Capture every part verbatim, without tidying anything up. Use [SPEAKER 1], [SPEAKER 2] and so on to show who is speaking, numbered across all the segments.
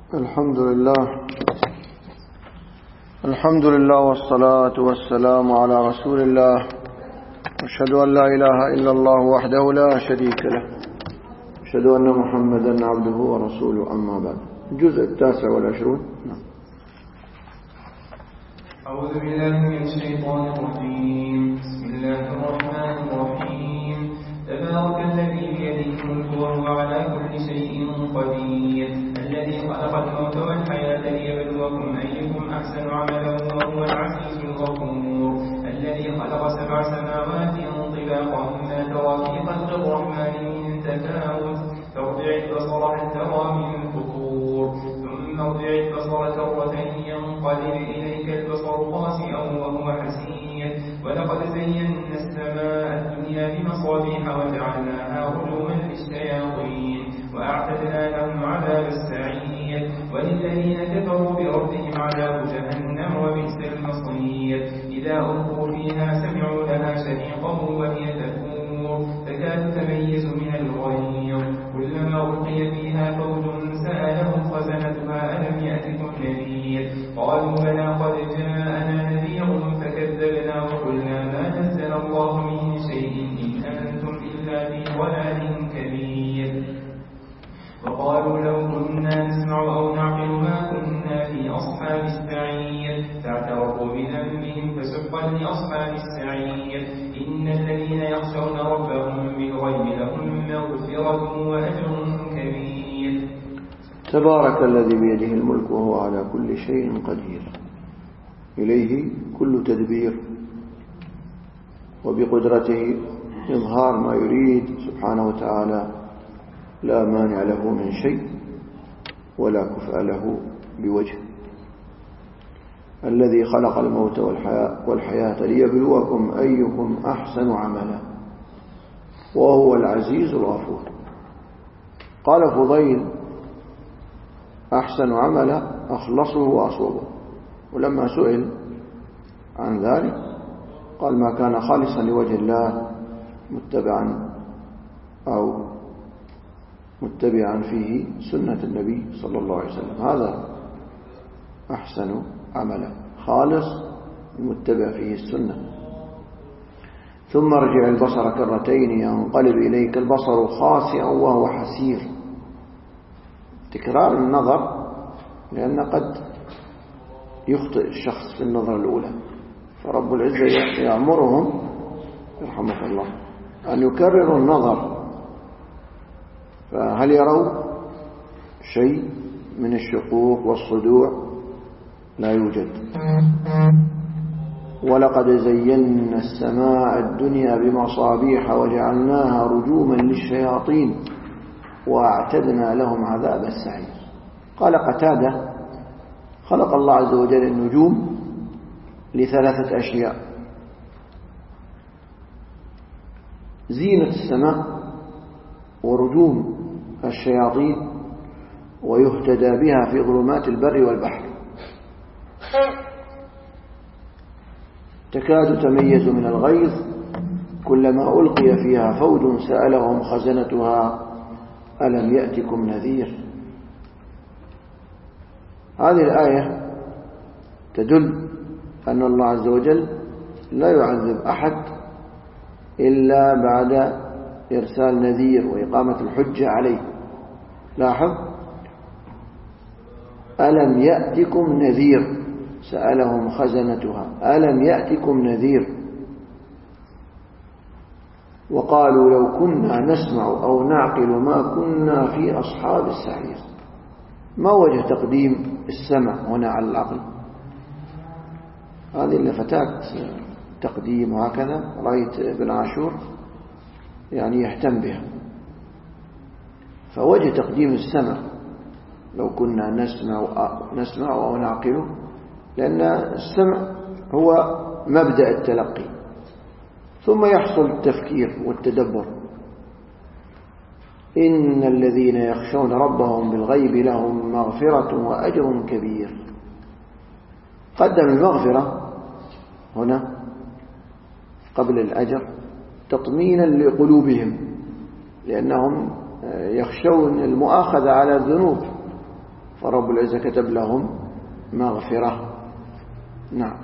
[SPEAKER 1] الحمد لله الحمد لله والصلاة والسلام على رسول الله. أشهد أن لا إله إلا الله وحده لا شريك له، أشهد أن محمدا عبده ورسوله. أما بعد، الجزء التاسع والعشرون.
[SPEAKER 2] أعوذ بالله من الشيطان الرجيم. بسم الله الرحمن الرحيم. تبارك الذي بيده الملك وهو على كل شيء قدير، الذي خلق الموت والحياة ليبلوكم أيكم أحسن عملا وهو العزيز الغفور، الذي خلق سبع سماوات طباقا ما ترى في خلق الرحمن من تفاوت، فارجع البصر هل ترى من فطور، ثم ارجع البصر كرتين ينقلب إليك البصر خاسئا وهو حسير، ولقد زينا السماء الدنيا بمصابيح وجعلناها رجوما للشياطين وأعتدنا لهم عذاب السعير، وللذين كفروا بربهم عذاب جهنم وبئس المصير. إذا ألقوا فيها سمعوا لها شهيقا وهي تفور تكاد تميز من الغيظ، كلما ألقي فيها فوج سألهم خزنتها ألم يأتكم نذير، قالوا بلى قد جاءنا نذير فكذبنا وقلنا ما نزل الله من شيء إن أنتم إلا في ضلال كبير، وقالوا لو كنا نسمع أو نعقل ما كنا في أصحاب السعير، فاعترفوا بذنبهم فسحقا لأصحاب السعير. إن الذين يخشون ربهم بالغيب لهم مغفرة وأجر كبير.
[SPEAKER 1] تبارك الذي بيده الملك وهو على كل شيء قدير، إليه كل تدبير، وبقدرته إظهار ما يريد سبحانه وتعالى، لا مانع له من شيء ولا كفء له بوجه. الذي خلق الموت والحياة, والحياة ليبلوكم أيكم أحسن عملا وهو العزيز الغفور. قال فضيل: أحسن عملا أخلصه وأصوبه. ولما سئل عن ذلك قال: ما كان خالصا لوجه الله متبعا أو متبعا فيه سنة النبي صلى الله عليه وسلم، هذا أحسن عملا، خالص متبع فيه السنة. ثم ارجع البصر كرتين ينقلب إليك البصر خاسئا وهو حسير. تكرار النظر، لأن قد يخطئ الشخص في النظر الأولى، فرب العزة يأمرهم يرحمك الله أن يكرروا النظر، فهل يروا شيء من الشقوق والصدوع؟ لا يوجد. ولقد زينا السماء الدنيا بمصابيح وجعلناها رجوما للشياطين وأعتدنا لهم عذاب السعير. قال قتادة: خلق الله عز وجل النجوم لثلاثة أشياء: زينة السماء، ورجوم الشياطين، ويهتدى بها في ظلمات البر والبحر. تكاد تميز من الغيظ، كلما ألقي فيها فوج سألهم خزنتها ألم يأتكم نذير. هذه الآية تدل أن الله عز وجل لا يعذب أحد إلا بعد إرسال نذير وإقامة الحجة عليه. لاحظ: ألم يأتكم نذير، سألهم خزنتها ألم يأتكم نذير. وقالوا لو كنا نسمع أو نعقل ما كنا في أصحاب السعير. ما وجه تقديم السمع هنا على العقل؟ هذه اللفتات تقديم، وهكذا رأيت ابن عاشور يعني يهتم بها. فوجه تقديم السمع لو كنا نسمع نسمع أو نعقله، لأن السمع هو مبدأ التلقي، ثم يحصل التفكير والتدبر. إن الذين يخشون ربهم بالغيب لهم مغفرة وأجر كبير. قدم المغفرة هنا قبل الأجر تطمينا لقلوبهم، لأنهم يخشون المؤاخذة على الذنوب، فرب العزة كتب لهم مغفرة. نعم.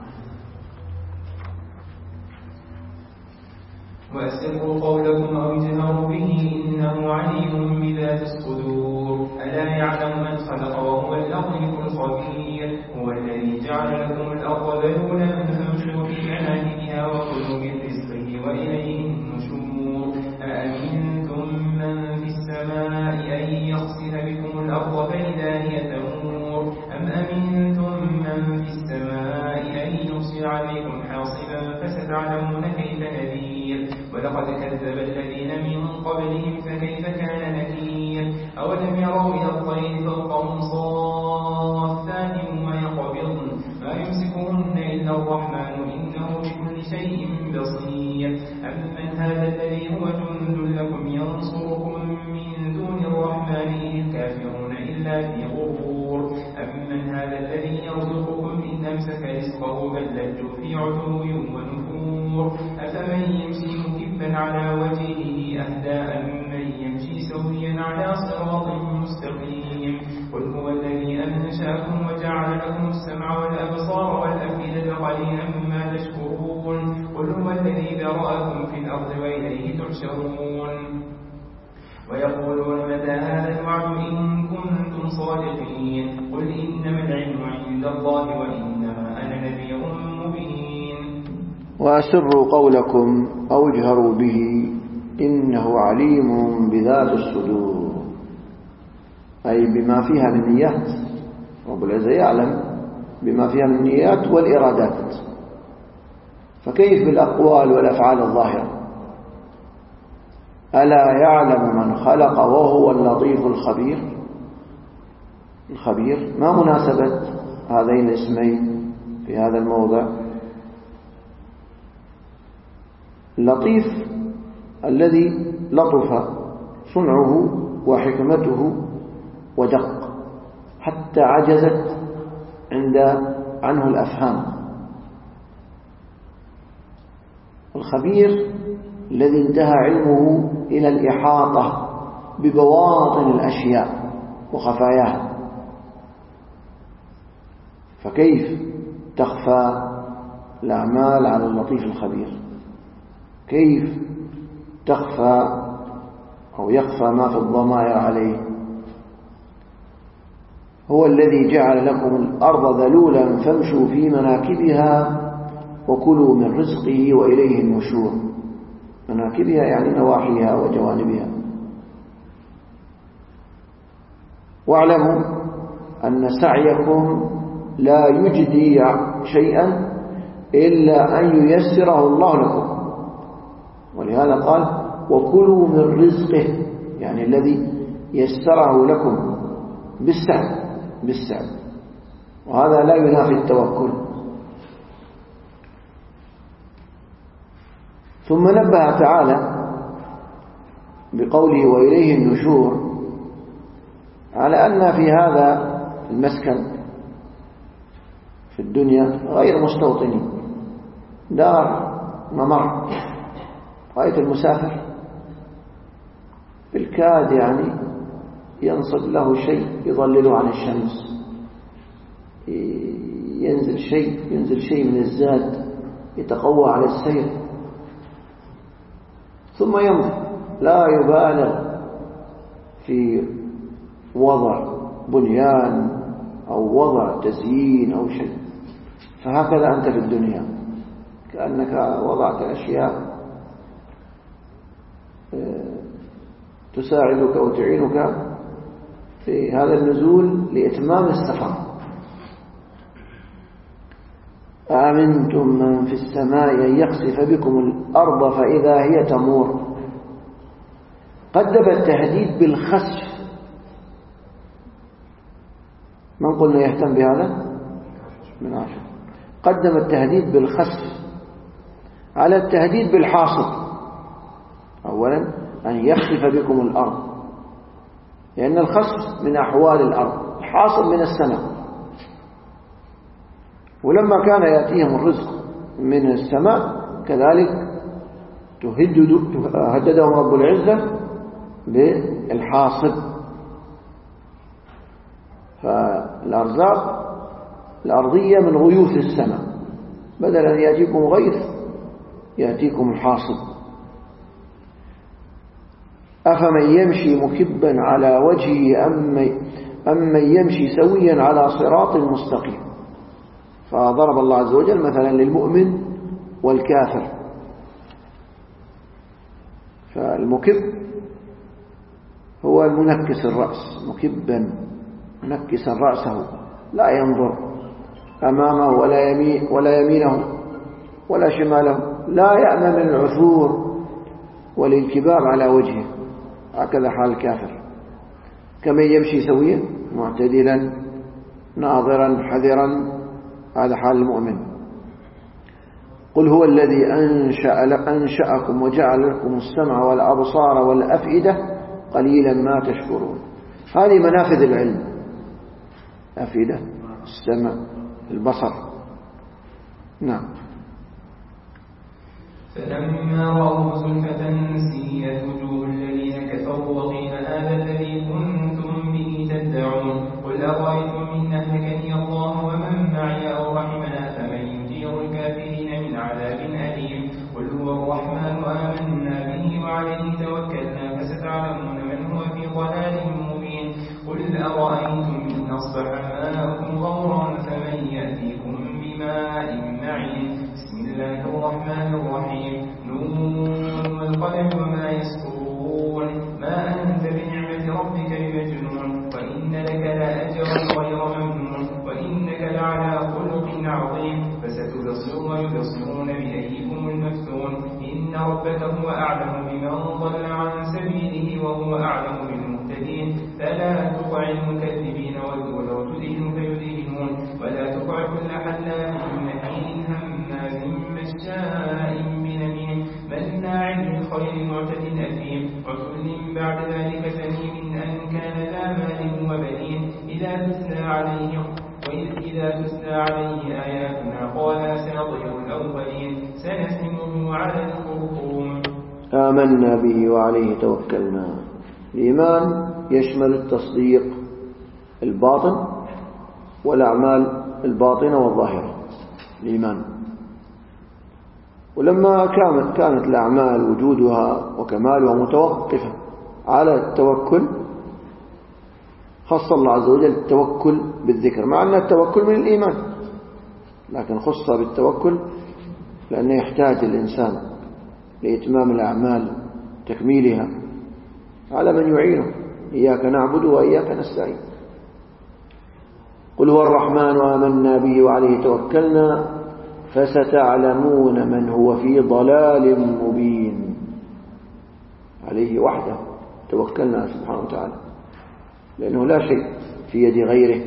[SPEAKER 2] وأسروا قولكم أو اجهروا به إنه عليم بذات الصدور. ألا يعلم من خلق وهو اللطيف الخبير. هو الذي جعل لكم الأرض ذلولا فامشوا في مناكبها وكلوا من رزقه وإليه النشور. أأمنتم من في السماء أن يخسف بكم الأرض فإذا هي تمور أم أمنتم من في السماء أن يرسل عليكم حاصبا فستعلمون كيف نذير. ولقد كذب الذين من قبلهم فكيف كان نكير. أولم يروا إلى الطير فوقهم صافات ويقبضن ما يمسكهن إلا الرحمن إنه بكل شيء بصير. أمن هذا الذي هو جند لكم ينصركم من دون الرحمن إن الكافرون إلا في غرور. أمن هذا الذي يرزقكم إن أمسك رزقه بل لجوا في عتو ونفور. أفمن يمشي مكبا على وجهه أهدى أمن يمشي سويا على صراط مستقيم. قل هو الذي أنشأكم وجعل لكم السمع والأبصار والأفئدة قليلا ما تشكرون. قل هو الذي ذرأكم في الأرض وإليه تحشرون. ويقولون متى هذا الوعد إن كنتم صادقين. قل إنما العلم عند الله وإنما أنا نذير مبين.
[SPEAKER 1] وأسروا قولكم أو اجهروا به إنه عليم بذات الصدور، أي بما فيها من نيات. رب العزة يعلم بما فيها من نيات والإرادات، فكيف بالأقوال والأفعال الظاهرة؟ ألا يعلم من خلق وهو اللطيف الخبير. الخبير ما مناسبة هذين الاسمين في هذا الموضع؟ اللطيف الذي لطف صنعه وحكمته ودق حتى عجزت عند عنه الأفهام. الخبير الذي انتهى علمه إلى الإحاطة ببواطن الأشياء وخفاياها، فكيف تخفى الأعمال على اللطيف الخبير؟ كيف تخفى أو يخفى ما في الضمائر عليه؟ هو الذي جعل لكم الأرض ذلولا فامشوا في مناكبها وكلوا من رزقه وإليه النشور. مناكبها يعني نواحيها وجوانبها. واعلموا أن سعيكم لا يجدي شيئا إلا أن ييسره الله لكم، ولهذا قال وكلوا من رزقه، يعني الذي يسره لكم بالسعي بالسعي، وهذا لا ينافي التوكل. ثم نبه تعالى بقوله وإليه النشور على أن في هذا المسكن في الدنيا غير مستوطنين، دار ممر. رأيت المسافر بالكاد يعني ينصب له شيء يظلله عن الشمس، ينزل شيء ينزل شيء من الزاد يتقوى على السير ثم يمضي، لا يبالغ في وضع بنيان أو وضع تزيين أو شيء. فهكذا أنت في الدنيا، كأنك وضعت أشياء تساعدك وتعينك في هذا النزول لإتمام السفر. أأمنتم من في السماء أن يخسف بكم الأرض فإذا هي تمور. قدم التهديد بالخسف. من قلنا يهتم بهذا؟ من عشر. قدم التهديد بالخسف على التهديد بالحاصل. أولا أن يخسف بكم الأرض، لأن الخسف من أحوال الأرض، الحاصل من السماء. ولما كان يأتيهم الرزق من السماء كذلك هددهم رب العزة بالحاصب. فالأرزاق الأرضية من غيوث السماء، بدلا أن يأتيكم غيث يأتيكم الحاصد. أفمن يمشي مكبا على وجهه أم من يمشي سويا على صراط مستقيم. فضرب الله عز وجل مثلا للمؤمن والكافر. فالمكب هو المنكس الرأس، مكبا منكسا رأسه لا ينظر أمامه ولا يمين ولا يمينه ولا شماله، لا يأمن من العثور والانكباب على وجهه، هكذا حال الكافر. كمن يمشي سويا معتدلا ناظرا حذرا، هذا حال المؤمن. قل هو الذي أنشأ أنشأكم وجعل لكم السمع والأبصار والأفئدة قليلا ما تشكرون. هذه منافذ العلم، أفئدة، السمع، البصر. نعم.
[SPEAKER 2] فلما رأوا زلفة سيئت وجوه الذين كفروا وقيل هذا الذي كنتم به تدعون. قل أرأيتم إن أهلكني الله ومن معي أو رحمنا فمن يجير الكافرين من عذاب أليم. قل هو الرحمن آمنا به وعليه توكلنا فستعلمون من هو في ضلال مبين. قل أرأيتم إن أصبح ماؤكم غورا فمن يأتيكم بماء معين. بسم الله الرحمن الرحيم. نون والقلم وما يسطرون. ما أنت بنعمة ربك بمجنون وإن لك لأجرا غير ممنون وإنك لعلى خلق عظيم. فستبصر ويبصرون بأيكم المفتون. إن ربك هو أعلم بمن ضل عن سبيله وهو أعلم بالمهتدين. فلا تطع المكذبين ولو تدهن فيدهنون ولا تطع كل حلاف مهين هماز مشاء بنميم مناع للخير معتد أثيم عتل بعد ذلك زنيم أن كان ذا مال وبنين. إذا تتلى عليه وإذا تتلى عليه آياتنا قال أساطير الأولين سنسمه على الخرطوم.
[SPEAKER 1] آمنا به وعليه توكلنا. الإيمان يشمل التصديق الباطن والأعمال الباطنة والظاهرة، الإيمان. ولما كانت كانت الأعمال وجودها وكمالها متوقفة على التوكل، خص الله عز وجل التوكل بالذكر، مع أن التوكل من الإيمان، لكن خص بالتوكل لأنه يحتاج الإنسان لإتمام الأعمال تكميلها على من يعينه. إياك نعبد وإياك نستعين. قل هو الرحمن آمنا به وعليه توكلنا فستعلمون من هو في ضلال مبين. عليه وحده توكلنا سبحانه وتعالى، لأنه لا شيء في يد غيره،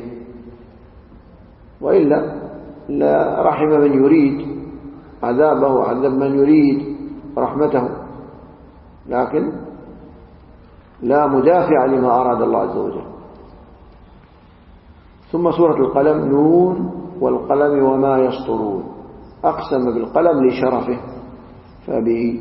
[SPEAKER 1] وإلا لا رحم من يريد عذابه وعذب من يريد رحمته، لكن لا مدافع لما أراد الله عز وجل. ثم سورة القلم نون والقلم وما يسطرون. أقسم بالقلم لشرفه، فبه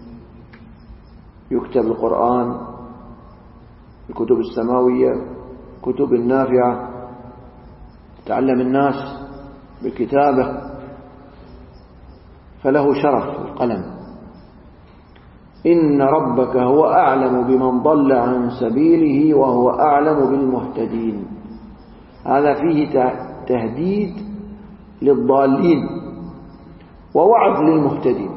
[SPEAKER 1] يكتب القرآن، الكتب السماوية، كتب النافعة، تعلم الناس بالكتابة، فله شرف القلم. إن ربك هو أعلم بمن ضل عن سبيله وهو أعلم بالمهتدين. هذا فيه تهديد للضالين ووعد للمهتدين.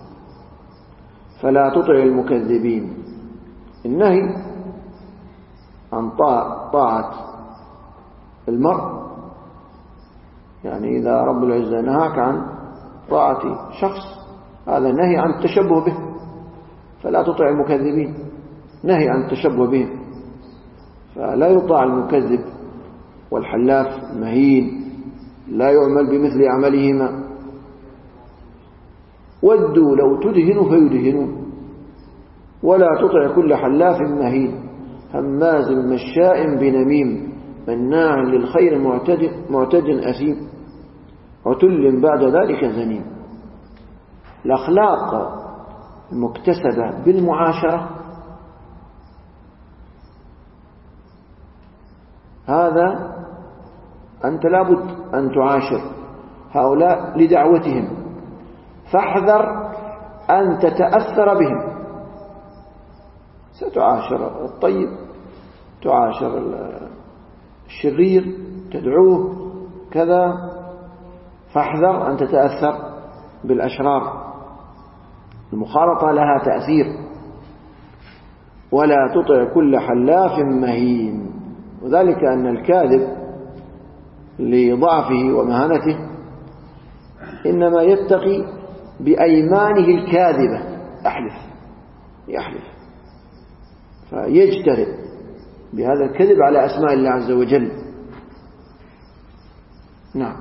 [SPEAKER 1] فلا تطع المكذبين. النهي عن طاعة المرء، يعني إذا رب العزة نهاك عن طاعة شخص، هذا نهي عن التشبه به. فلا تطع المكذبين، نهي عن التشبه بهم. فلا يطاع المكذب والحلاف المهين، لا يعمل بمثل عملهما. ودوا لو تدهن فيدهنون. ولا تطع كل حلاف مهين هماز مشاء بنميم مناع للخير معتد, معتد أثيم عتل بعد ذلك زنيم. الأخلاق المكتسبة بالمعاشرة هذا أنت لابد أن تعاشر هؤلاء لدعوتهم، فاحذر أن تتأثر بهم. ستعاشر الطيب، تعاشر الشرير، تدعوه كذا، فاحذر أن تتأثر بالأشرار. المخالطة لها تأثير. ولا تطع كل حلاف مهين، وذلك أن الكاذب لضعفه ومهانته إنما يتقي بأيمانه الكاذبة، يحلف يحلف فيجترئ بهذا الكذب على أسماء الله عز وجل. نعم.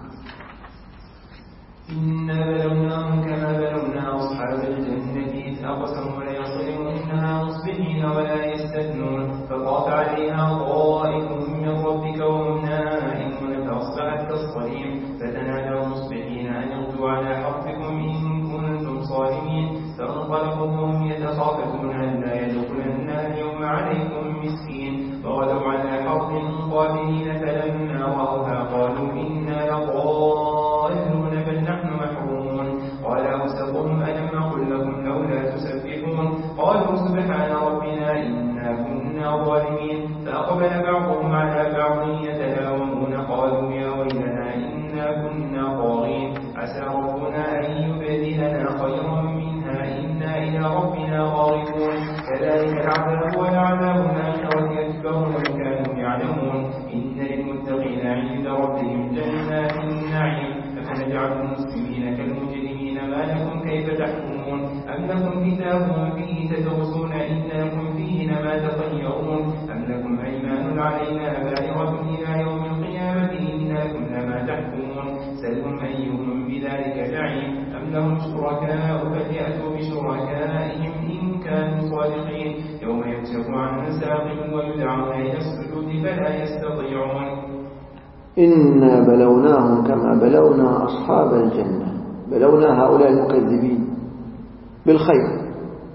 [SPEAKER 2] إنا بلوناهم كما بلونا أصحاب الجنة إذ أقسموا ليصرمنها مصبحين ولا يستثنون فطاف عليها طائف من ربك وهم نائمون فأصبحت كالصريم فتنادوا مصبحين أن اغدوا على حرثكم إن كنتم صارمين فانطلقوا وهم يتخافتون ألا يدخلنها اليوم عليكم مسكين فغدوا على حرث قابلين فلما رأوها قالوا إنا لضالون بل نحن محرومون قال أوسطهم ألم أقل لكم لولا تسبحون قالوا سبحان ربنا إنا كنا ظالمين فأقبل بعضهم على بعض يتلاومون قالوا يا ويلنا إنا كنا طاغين عسى ربنا أن يبدلنا خيرا منها إنا إلى ربنا راغبون كذلك العذاب والعذاب الآخرة أكبر لو كانوا يعلمون إن للمتقين عند ربهم جنات النعيم أفنجعل المسلمين كالمجرمين ما لكم كيف تحكمون أم لكم كتاب فيه تدرسون إن لكم فيه ما تطيرون أم لكم أيمان علينا بالغة إلى يوم القيامة إن لكم لما تحكمون سلهم أيهم بذلك زعيم أم لهم شركاء فليأتوا بشركائهم إن كانوا صادقين يوم يكشف عن ساق ويدعون إلى السجود فلا يستطيعون
[SPEAKER 1] إنا بلوناهم كما بلونا أصحاب الجنة. بلونا هؤلاء المكذبين بالخير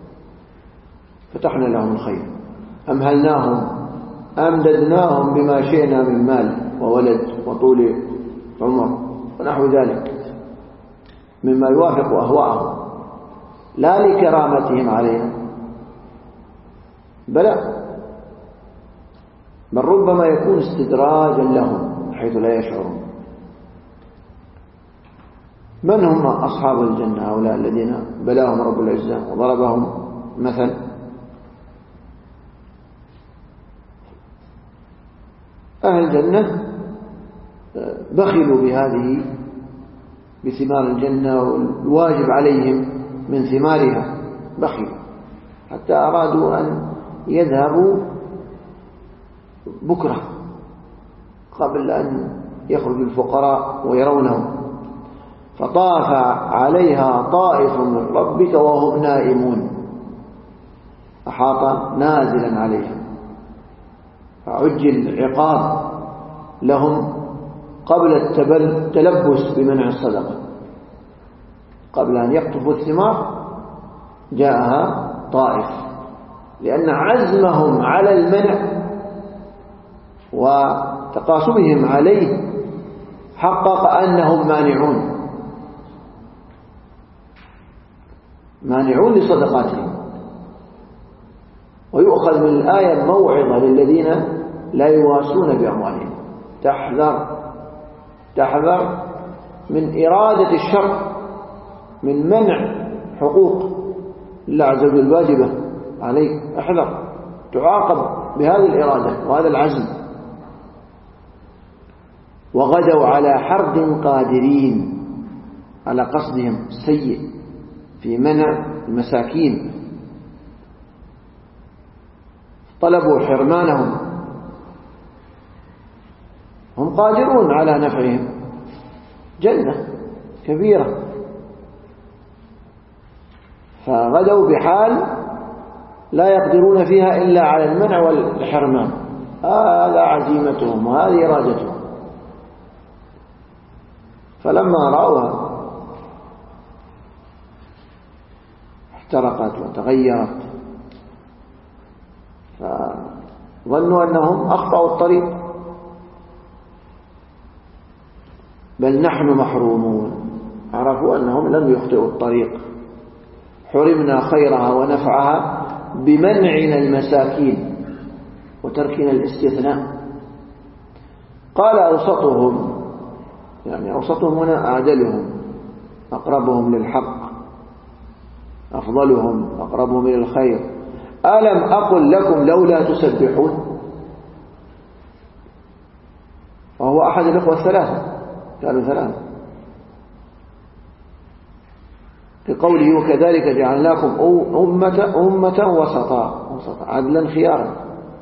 [SPEAKER 1] فتحنا لهم الخير، أمهلناهم أمددناهم بما شئنا من مال وولد وطول عمر ونحو ذلك مما يوافق أهواءهم لا لكرامتهم علينا بل بل ربما يكون استدراجا لهم حيث لا يشعرون. من هم أصحاب الجنة؟ هؤلاء الذين بلاهم رب العزة وضربهم مثل. أهل الجنة بخلوا بهذه بثمار الجنة والواجب عليهم من ثمارها، بخلوا حتى أرادوا أن يذهبوا بكرة قبل أن يخرج الفقراء ويرونهم، فطاف عليها طائف من ربك وهم نائمون، أحاط نازلا عليهم فعجل العقاب لهم قبل التلبس بمنع الصدقة. قبل أن يقطفوا الثمار جاءها طائف، لأن عزمهم على المنع وتقاسمهم عليه حقق أنهم مانعون مانعون لصدقاتهم. ويؤخذ من الآية موعظة للذين لا يواسون بأموالهم. تحذر تحذر من إرادة الشر، من منع حقوق الله عز وجل الواجبة عليك، احذر تعاقب بهذه الإرادة وهذا العزم. وغدوا على حرد قادرين، على قصدهم السيء في منع المساكين، طلبوا حرمانهم، هم قادرون على نفعهم، جنة كبيرة، فغدوا بحال لا يقدرون فيها إلا على المنع والحرمان. هذا عزيمتهم وهذه إرادتهم. فلما رأوها احترقت وتغيرت، فظنوا أنهم أخطأوا الطريق، بل نحن محرومون. عرفوا أنهم لم يخطئوا الطريق، حرمنا خيرها ونفعها بمنعنا المساكين وتركنا الاستثناء. قال أوسطهم، يعني أوسطهم هنا أعدلهم، أقربهم للحق، أفضلهم، أقربهم إلى الخير. ألم أقل لكم لولا تسبحون؟ وهو أحد الأخوة الثلاثة، كانوا ثلاثة، في قوله وكذلك جعلناكم أمة, أمة وسطا، وسطا عدلا خيارا.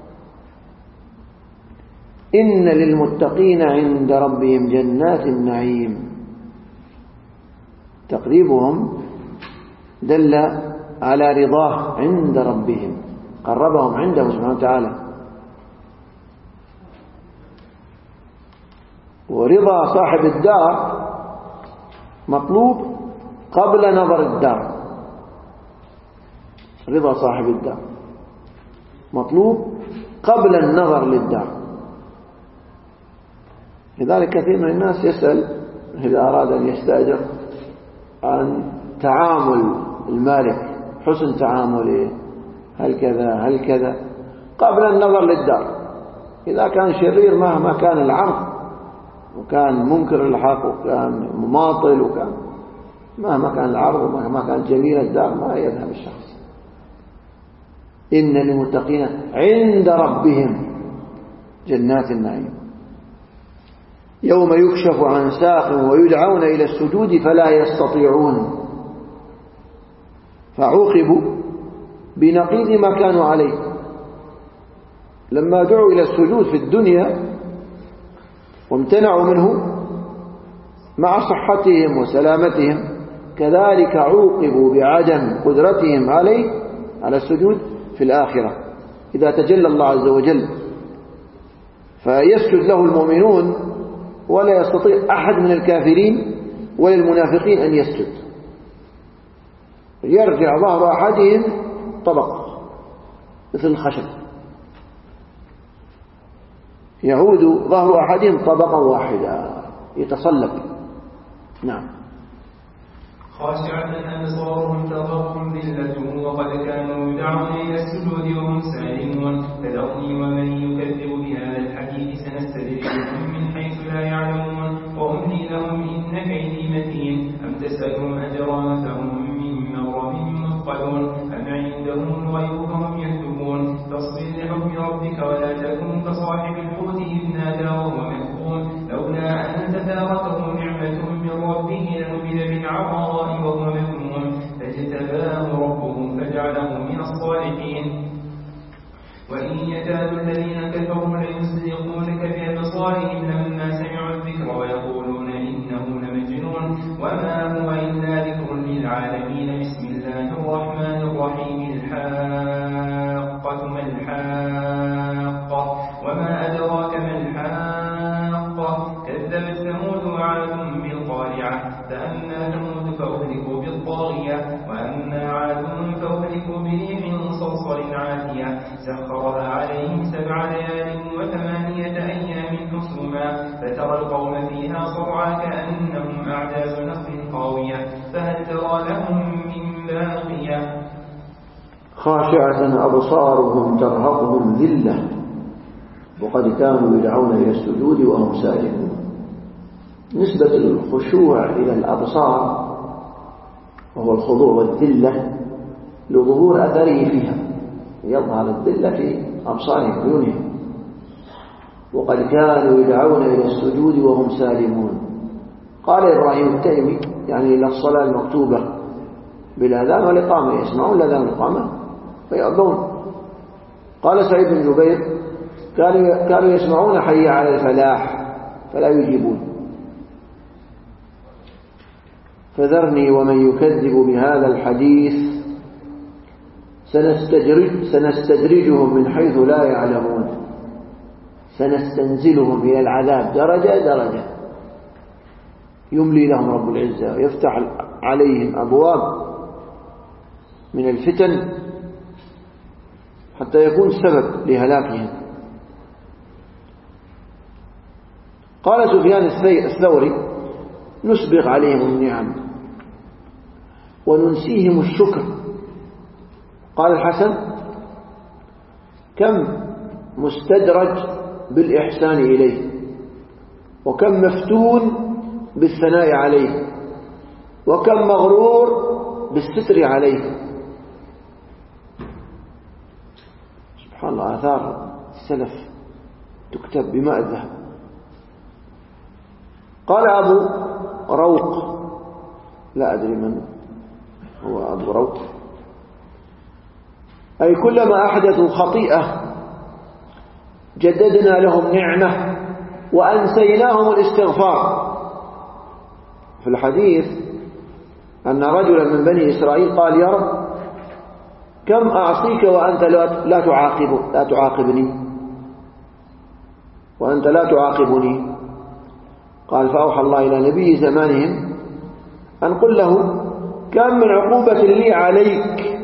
[SPEAKER 1] إن للمتقين عند ربهم جنات النعيم. تقريبهم دل على رضاه عند ربهم، قربهم عنده سبحانه وتعالى. ورضا صاحب الدار مطلوب قبل نظر الدار. رضا صاحب الدار مطلوب قبل النظر للدار. لذلك كثير من الناس يسأل إذا أراد أن يستأجر عن تعامل المالك، حسن تعامله، هل كذا هل كذا، قبل النظر للدار. إذا كان شرير مهما كان العرض، وكان منكر الحق، وكان مماطل، وكان مهما كان العرض، ومهما كان جميل الدار، ما يذهب الشخص. إن للمتقين عند ربهم جنات النعيم يوم يكشف عن ساق ويدعون إلى السجود فلا يستطيعون. فعوقبوا بنقيض ما كانوا عليه. لما دعوا إلى السجود في الدنيا وامتنعوا منه مع صحتهم وسلامتهم، كذلك عوقبوا بعدم قدرتهم عليه على السجود في الآخرة إذا تجلى الله عز وجل، فيسجد له المؤمنون ولا يستطيع أحد من الكافرين ولا المنافقين أن يسجد. يرجع ظهر أحدهم طبق مثل الخشب، يعود ظهر أحدهم طبقا واحدا يتصلب. نعم.
[SPEAKER 2] خاشعة أبصارهم ترهقهم ذلة وقد كانوا يدعون إلى السجود وهم سالمون. فذرني ومن يكذب بهذا الحديث سنستدرجهم من حيث لا يعلمون وأملي لهم إن كيدي متين. أم تسألهم أجرا فهم من مغرم مثقلون أم عندهم الغيب فهم يكتبون. فاصبر لحكم ربك ولا تكن كصاحب الحوت إذ نادى وهو مكظوم لولا أن تداركه نعمة من ربه لنبذ بالعراء وهو مذموم فاجتباه ربه فجعله من الصالحين. وإن يكاد الذين كفروا ليزلقونك بأبصارهم لما سمعوا الذكر ويقولون إنه لمجنون وما هو إلا ذكر للعالمين. بسم الله الرحمن الرحيم. الحاقة ما الحاقة وما أدراك ما الحاقة. كذبت ثمود وعاد بالقارعة فأما ثمود فأهلكوا بالطاغية وأما عاد فأهلكوا بريح صرصر عاتية سخرها عليهم سبع ليال وثمانية أيام حسوما فترى القوم فيها صرعى كأنهم أعجاز نخل خاوية فهل ترى لهم من باقية.
[SPEAKER 1] خاشعة أبصارهم ترهقهم ذلة وقد كانوا يدعون إلى السجود وهم سالمون. نسبة الخشوع إلى الأبصار وهو الخضوع والذلة لظهور أثره فيها، يظهر الذلة في أبصارهم عيونهم. وقد كانوا يدعون إلى السجود وهم سالمون. قال إبراهيم التيمي يعني إلى الصلاة المكتوبة بالأذان والإقامة، يسمعون الأذان والإقامة فيأذون. قال سعيد بن جبير كانوا كانوا يسمعون حي على الفلاح فلا يجيبون. فذرني ومن يكذب بهذا الحديث سنستدرج سنستدرجهم من حيث لا يعلمون. سنستنزلهم إلى العذاب درجة درجة. يملي لهم رب العزة ويفتح عليهم أبواب من الفتن حتى يكون سبب لهلاكهم. قال سفيان الثوري نسبغ عليهم النعم وننسيهم الشكر. قال الحسن: كم مستدرج بالإحسان إليه، وكم مفتون بالثناء عليه، وكم مغرور بالستر عليه. سبحان الله، آثار السلف تكتب بماء الذهب. قال أبو روق، لا أدري من هو أبو روق، أي كلما أحدثوا خطيئة جددنا لهم نعمة وأنسيناهم الاستغفار. في الحديث أن رجلا من بني إسرائيل قال: يا رب، كم أعصيك وأنت لا تعاقب لا تعاقبني وأنت لا تعاقبني. قال: فأوحى الله إلى نبي زمانهم أن قل له: كم من عقوبة لي عليك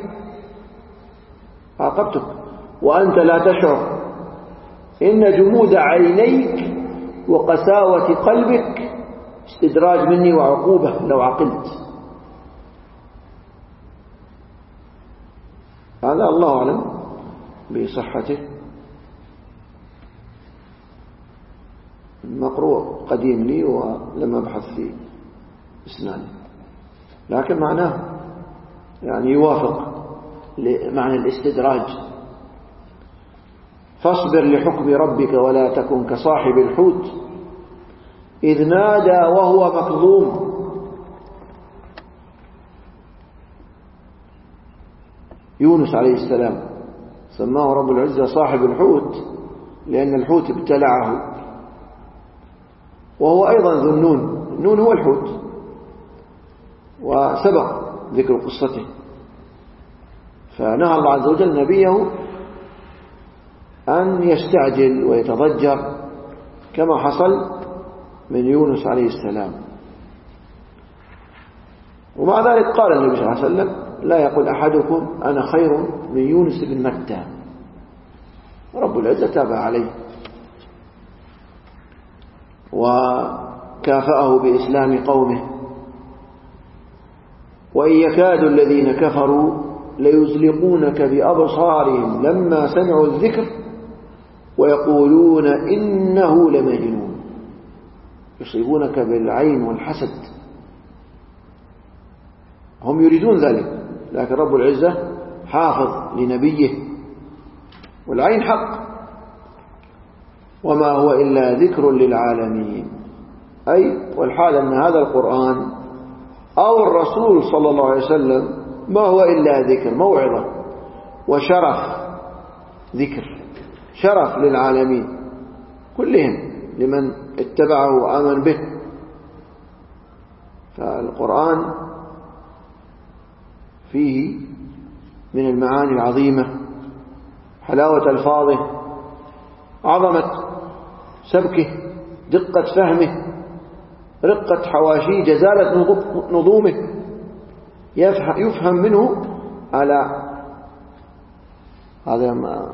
[SPEAKER 1] عاقبتك وأنت لا تشعر، إن جمود عينيك وقساوة قلبك استدراج مني وعقوبة لو عقلت. هذا الله أعلم بصحته، مقروء قديم لي ولم أبحث في إسناده، لكن معناه يعني يوافق معنى الاستدراج. فاصبر لحكم ربك ولا تكن كصاحب الحوت إذ نادى وهو مكظوم. يونس عليه السلام سماه رب العزة صاحب الحوت لأن الحوت ابتلعه، وهو أيضا ذو النون، النون هو الحوت، وسبق ذكر قصته. فنهى الله عز وجل نبيه أن يستعجل ويتضجر كما حصل من يونس عليه السلام. ومع ذلك قال النبي صلى الله عليه وسلم: لا يقول أحدكم أنا خير من يونس بن متى. رب العزة تاب عليه وكافأه بإسلام قومه. وإن يكاد الذين كفروا ليزلقونك بأبصارهم لما سمعوا الذكر ويقولون إنه لمجنون. يصيبونك بالعين والحسد، هم يريدون ذلك، لكن رب العزة حافظ لنبيه، والعين حق، وما هو إلا ذكر للعالمين. أي والحال أن هذا القرآن أو الرسول صلى الله عليه وسلم ما هو إلا ذكر، موعظة وشرف. ذكر شرف للعالمين كلهم، لمن اتبعه وآمن به. فالقرآن فيه من المعاني العظيمة حلاوة ألفاظه، عظمة سبكه، دقة فهمه، رقة حواشيه، جزالة نظومه. يفهم منه على هذا ما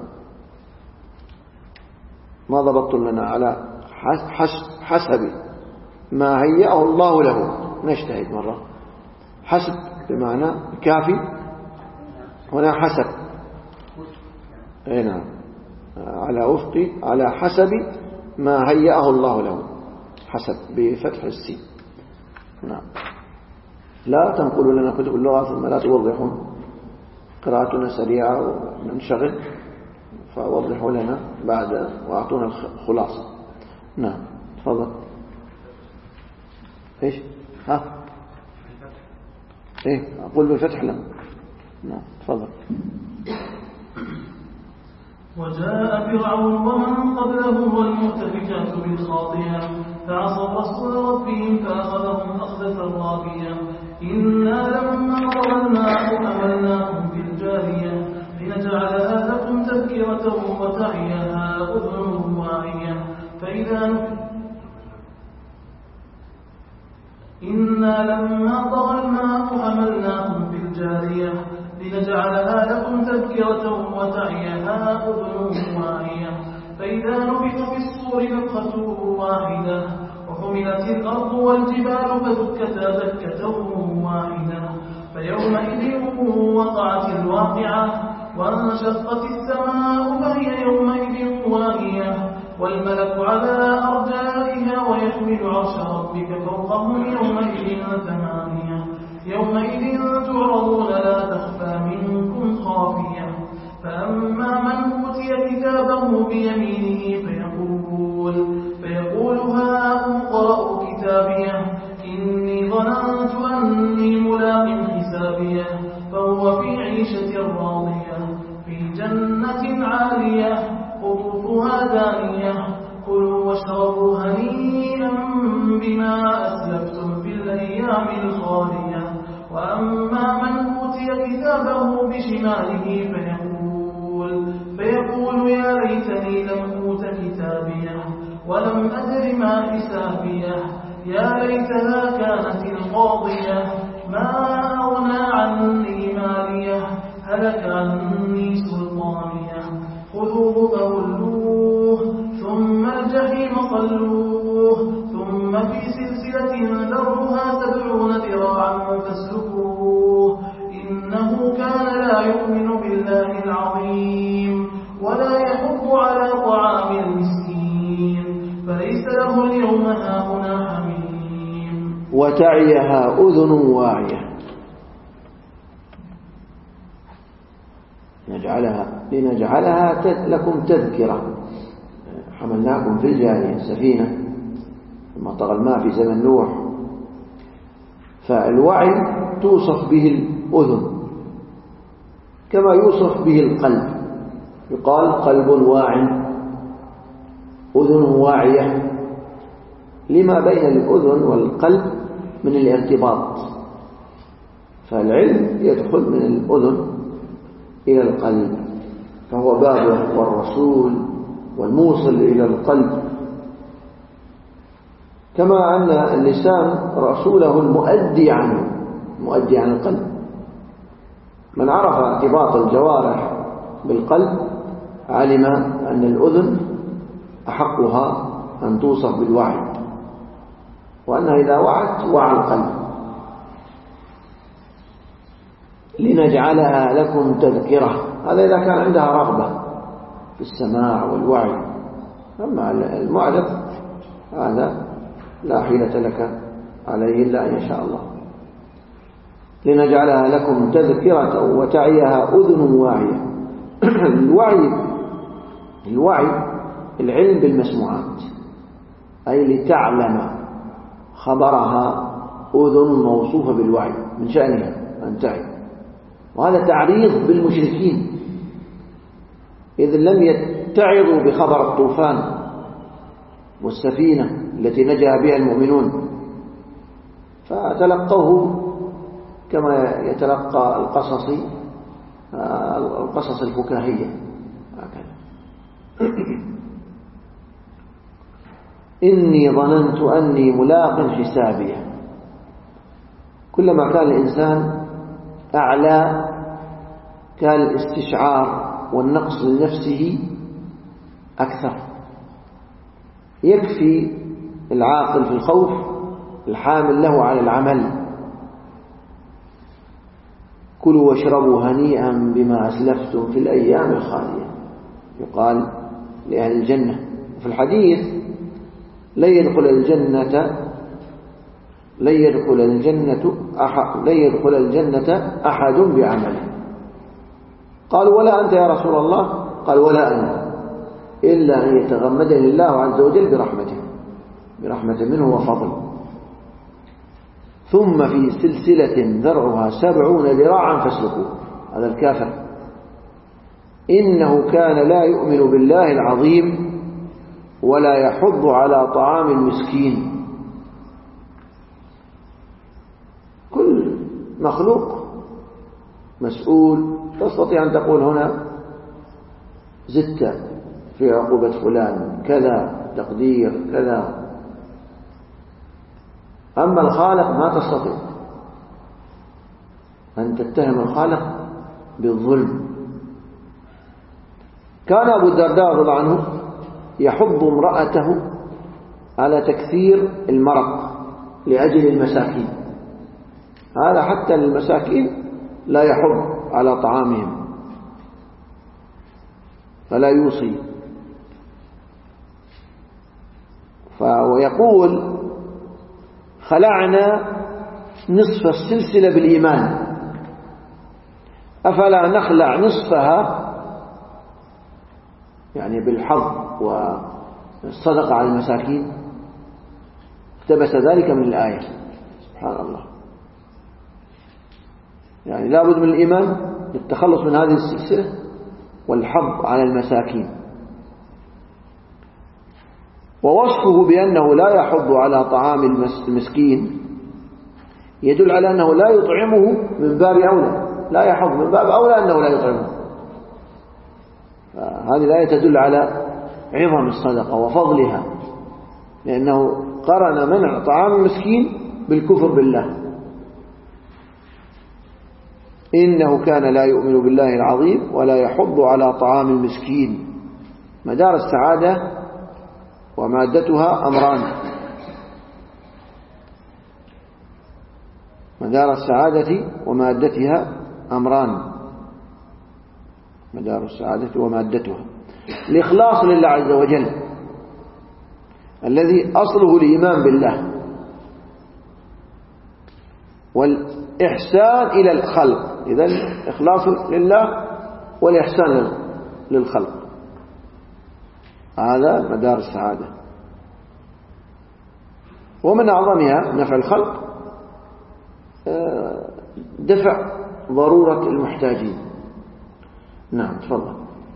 [SPEAKER 1] ما ضبط لنا على حسب ما هيأه الله له. نجتهد مرة. حسب بمعنى كافي، هنا حسب. اي نعم، على وفق على حسب ما هيأه الله له، حسب بفتح السين. نعم. لا تنقلوا لنا كتب اللغة ثم لا توضحون، قراءتنا سريعة وننشغل، فوضحوا لنا بعد وأعطونا الخلاصة. نعم تفضل. ايش ها ايه اقول بالفتح لنا. نعم تفضل.
[SPEAKER 3] وجاء فرعون ومن قبله والمؤتفكات بالخاطئة فعصوا رسول ربهم فأخذهم أخذة رابية. إنا لما طغى الماء حملناهم في الجارية لنجعلها لكم تذكرة وتعيها أذن واعية فإذا نفذ إنا لما طغى الماء حملناهم في الجارية لنجعلها لكم تذكرة وتعيها أذن واعية فإذا نفخ في الصور نفخة واحدة وحملت وحملت الأرض والجبال فدكتا دكة واحدة فيومئذ وقعت الواقعة وانشقت السماء فهي يومئذ واهية والملك على أرجائها ويحمل عرش ربك فوقهم يومئذ ثمانية يومئذ تعرضون لا تخفى منكم خافية فأما من أوتي كتابه بيمينه فيقول فيقول هاؤم اقرءوا كتابيه إني ظننت أني ملاق حسابيه فهو في عيشة راضية في جنة عالية قطوفها دانية كلوا واشربوا هنيئا بما أسلفتم في الأيام الخالية وأما من أوتي كتابه بشماله فيقول فيقول يا ليتني لم أوت كتابيه ولم أدر ما حسابيه يا ليتها كانت القاضية ما أغنى عني ماليه هلك عني سلطانيه خذوه فغلوه ثم الجحيم صلوه ثم في سلسلة ذرعها سبعون ذراعا فاسلكوه إنه كان لا يؤمن بالله العظيم ولا يحض على طعام المسكين فليس له اليوم هاهنا حميم
[SPEAKER 1] وتعيها أذن واعية نجعلها لنجعلها لكم تذكرة حملناكم في الجارية السفينة لما طغى الماء في زمن نوح فالوعي توصف به الأذن كما يوصف به القلب يقال قلب واعٍ أذن واعية لما بين الأذن والقلب من الارتباط فالعلم يدخل من الأذن إلى القلب فهو بابه والرسول والموصل إلى القلب كما أن اللسان رسوله المؤدي عنه المؤدي عن القلب من عرف ارتباط الجوارح بالقلب علم أن الأذن أحقها أن توصف بالوعي وأنها إذا وعت وعى القلب لنجعلها لكم تذكرة هذا إذا كان عندها رغبة في السماع والوعي أما المعرض هذا لا حيلة لك عليه إلا أن يشاء الله لنجعلها لكم تذكرة وتعيها أذن واعية الوعي الوعي العلم بالمسموعات أي لتعلم خبرها أذن موصوفة بالوعي من شأنها أن تعي وهذا تعريض بالمشركين إذ لم يتعظوا بخبر الطوفان والسفينة التي نجا بها المؤمنون فتلقوه كما يتلقى القصص القصص الفكاهية هكذا إني ظننت أني ملاق حسابيه كلما كان الإنسان أعلى كان الاستشعار والنقص لنفسه أكثر يكفي العاقل في الخوف الحامل له على العمل كلوا واشربوا هنيئا بما أسلفتم في الأيام الخالية يقال لأهل الجنة في الحديث لن يدخل الجنة لن يدخل الجنة أحد لن يدخل الجنة أحد بعمله قالوا ولا أنت يا رسول الله قال ولا أنا إلا أن يتغمدني الله عز وجل برحمته برحمة منه وفضل ثم في سلسلة ذرعها سبعون ذراعا فاسلكوه هذا الكافر إنه كان لا يؤمن بالله العظيم ولا يحض على طعام المسكين كل مخلوق مسؤول تستطيع أن تقول هنا زدت في عقوبة فلان كذا تقدير كذا أما الخالق ما تستطيع أن تتهم الخالق بالظلم كان أبو الدرداء رضي الله عنه يحض امرأته على تكثير المرق لأجل المساكين، هذا حتى المساكين لا يحض على طعامهم فلا يوصي. ويقول خلعنا نصف السلسلة بالإيمان أفلا نخلع نصفها، يعني بالحظ والصدقة على المساكين. اقتبس ذلك من الآية. سبحان الله، يعني لابد من الإيمان للتخلص من هذه السلسلة والحظ على المساكين. ووصفه بأنه لا يحض على طعام المسكين يدل على أنه لا يطعمه من باب أولى، لا يحض من باب أولى أنه لا يطعمه. هذه الآية تدل على عظم الصدقة وفضلها، لأنه قرن منع طعام المسكين بالكفر بالله. إنه كان لا يؤمن بالله العظيم ولا يحض على طعام المسكين. مدار السعادة ومادتها أمران. مدار السعادة ومادتها أمران. مدار السعادة ومادتها الإخلاص لله عز وجل الذي أصله الإيمان بالله، والإحسان إلى الخلق. إذن إخلاص لله والإحسان للخلق، هذا مدار السعادة. ومن أعظمها نفع الخلق دفع ضرورة المحتاجين. نعم تفضل.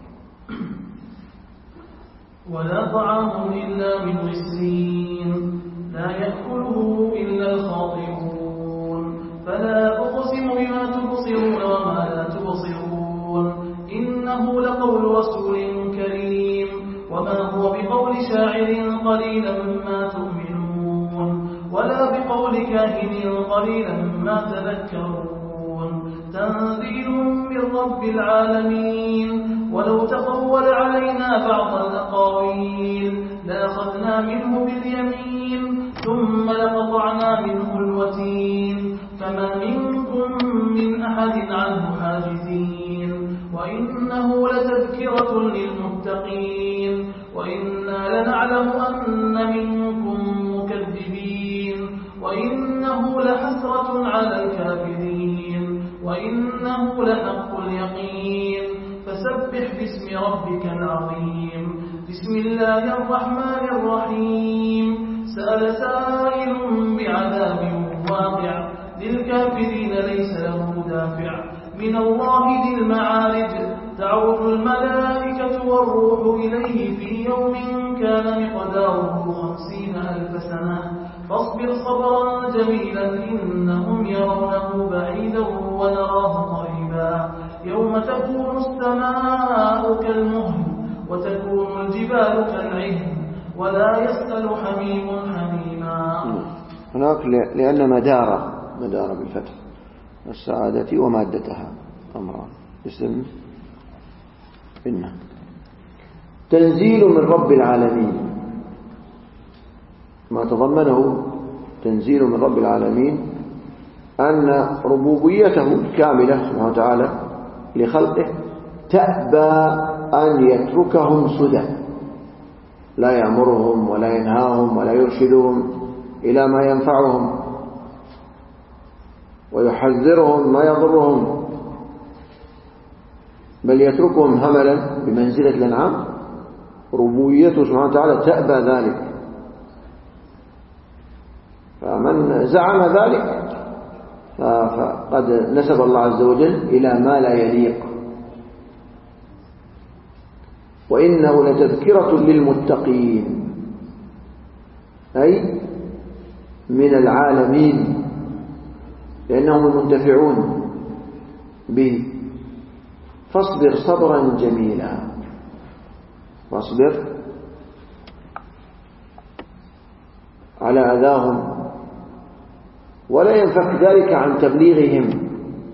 [SPEAKER 3] ولا طعام إلا من غسلين لا يأكله إلا الخاطئون فلا أقسم بما تبصرون وما لا تبصرون إنه لقول رسول كريم وما هو بقول شاعر قليلا ما تؤمنون ولا بقول كاهن قليلا ما تذكرون تنزيل من رب العالمين ولو تقول علينا بعض الأقاويل لأخذنا منه باليمين ثم لقطعنا منه الوتين فما منكم من أحد عنه حاجزين وإنه لتذكرة للمتقين وإنا لنعلم أن منكم مكذبين وإنه لحسرة على الكافرين وإنه لحق اليقين فسبح باسم ربك العظيم بسم الله الرحمن الرحيم سأل سائل بعذاب واقع للكافرين ليس له دافع من الله ذي المعارج تعرج الملائكة والروح إليه في يوم كان مقداره خمسين ألف سنة فاصبر صبرا جميلا إنهم يرونه بعيدا ونراه قريبا يوم تكون السماء كالمهل وتكون الجبال كالعهن ولا يسأل حميم حميما.
[SPEAKER 1] هناك لأن مدار مدار بالفتح السعادة ومادتها أمران اسم إنه تنزيل من رب العالمين. ما تضمنه تنزيل من رب العالمين أن ربوبيته الكاملة سبحانه وتعالى لخلقه تأبى أن يتركهم سدى، لا يأمرهم ولا ينهاهم ولا يرشدهم إلى ما ينفعهم ويحذرهم ما يضرهم، بل يتركهم هملا بمنزلة الأنعام. ربوبيته سبحانه وتعالى تأبى ذلك، فمن زعم ذلك فقد نسب الله عز وجل إلى ما لا يليق. وإنه لتذكرة للمتقين أي من العالمين لأنهم المنتفعون به. فاصبر صبرا جميلا، فاصبر على أذاهم ولا ينفك ذلك عن تبليغهم،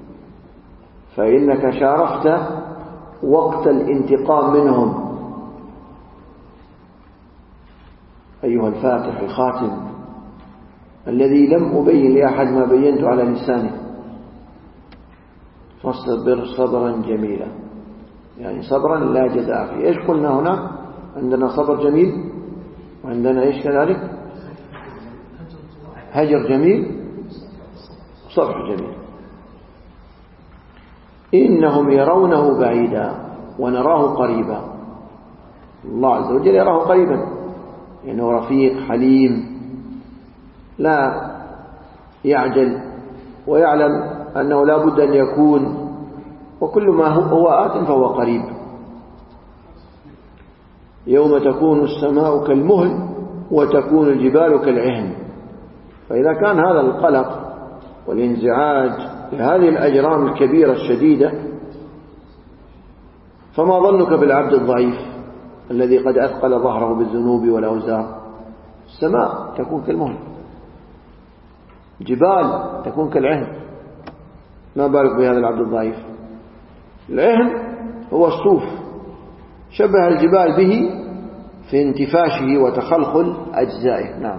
[SPEAKER 1] فإنك شارفت وقت الانتقام منهم أيها الفاتح الخاتم الذي لم أبين لأحد ما بينت على لسانه، فاصبر صبرا جميلا، يعني صبرا لا جزاء فيه. إيش قلنا هنا؟ عندنا صبر جميل، وعندنا إيش كذلك؟ هجر جميل، صبر جميل. إنهم يرونه بعيدا ونراه قريبا. الله عز وجل يراه قريبا، إنه رفيق حليم لا يعجل، ويعلم أنه لا بد أن يكون، وكل ما هو آت فهو قريب. يوم تكون السماء كالمهل وتكون الجبال كالعهن. فإذا كان هذا القلق والانزعاج لهذه الأجرام الكبيرة الشديدة، فما ظنك بالعبد الضعيف الذي قد أثقل ظهره بالذنوب والأوزار؟ السماء تكون كالمهل، جبال تكون كالعهن، ما بالك بهذا العبد الضعيف. العهن هو الصوف، شبه الجبال به في انتفاشه وتخلخل أجزائه. نعم.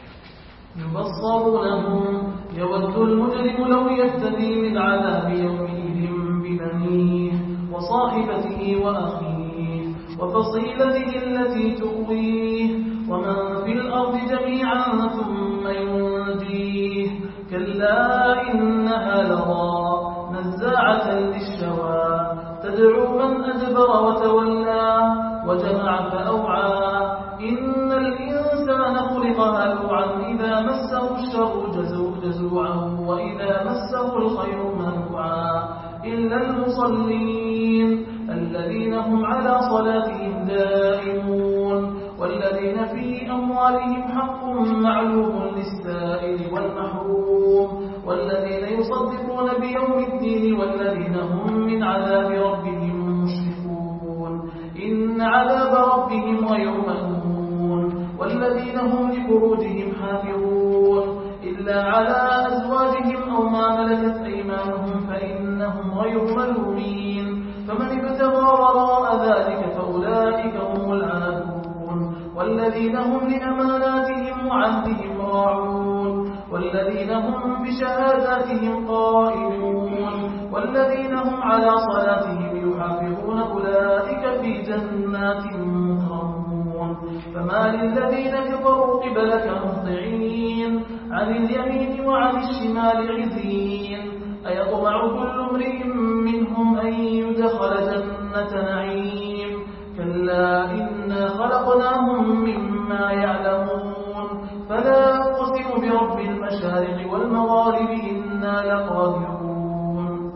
[SPEAKER 3] يبصرونهم يود المجرم لو يفتدي من عذاب يومئذ ببنيه وصاحبته وأخيه وفصيلته التي تؤويه ومن في الأرض جميعا ثم ينجيه. كلا إنها لظى نزاعة للشوى تدعو من أدبر وتولى وجمع فأوعى. إن الإنسان خلق هلوعا إذا مسه الشر جزوعا وإذا مسه الخير منوعا إلا المصلين الذين هم على صلاتهم دائمون والذين في أموالهم حق معلوم للسائل والمحروم والذين يصدقون بيوم الدين والذين هم من عذاب ربهم مشفقون. إن عذاب ربهم غير مأمون. والذين هم لفروجهم حافظون إلا على أزواجهم أو ما ملكت أيمانهم فإنهم غير ملومين. فمن ابتغى وراء ذلك فأولئك هم العادون. والذين هم لأماناتهم وعهدهم راعون والذين هم بشهاداتهم قائمون والذين هم على صلاتهم يحافظون أولئك في جنات مكرمون. فما للذين كفروا قبلك مهطعين عن اليمين وعن الشمال عزين. أيطمع كل امرئ منهم أن يدخل جنة نعيم. كلا إنا خلقناهم مما يعلمون. فلا أقسم برب المشارق والمغارب إنا لقادرون.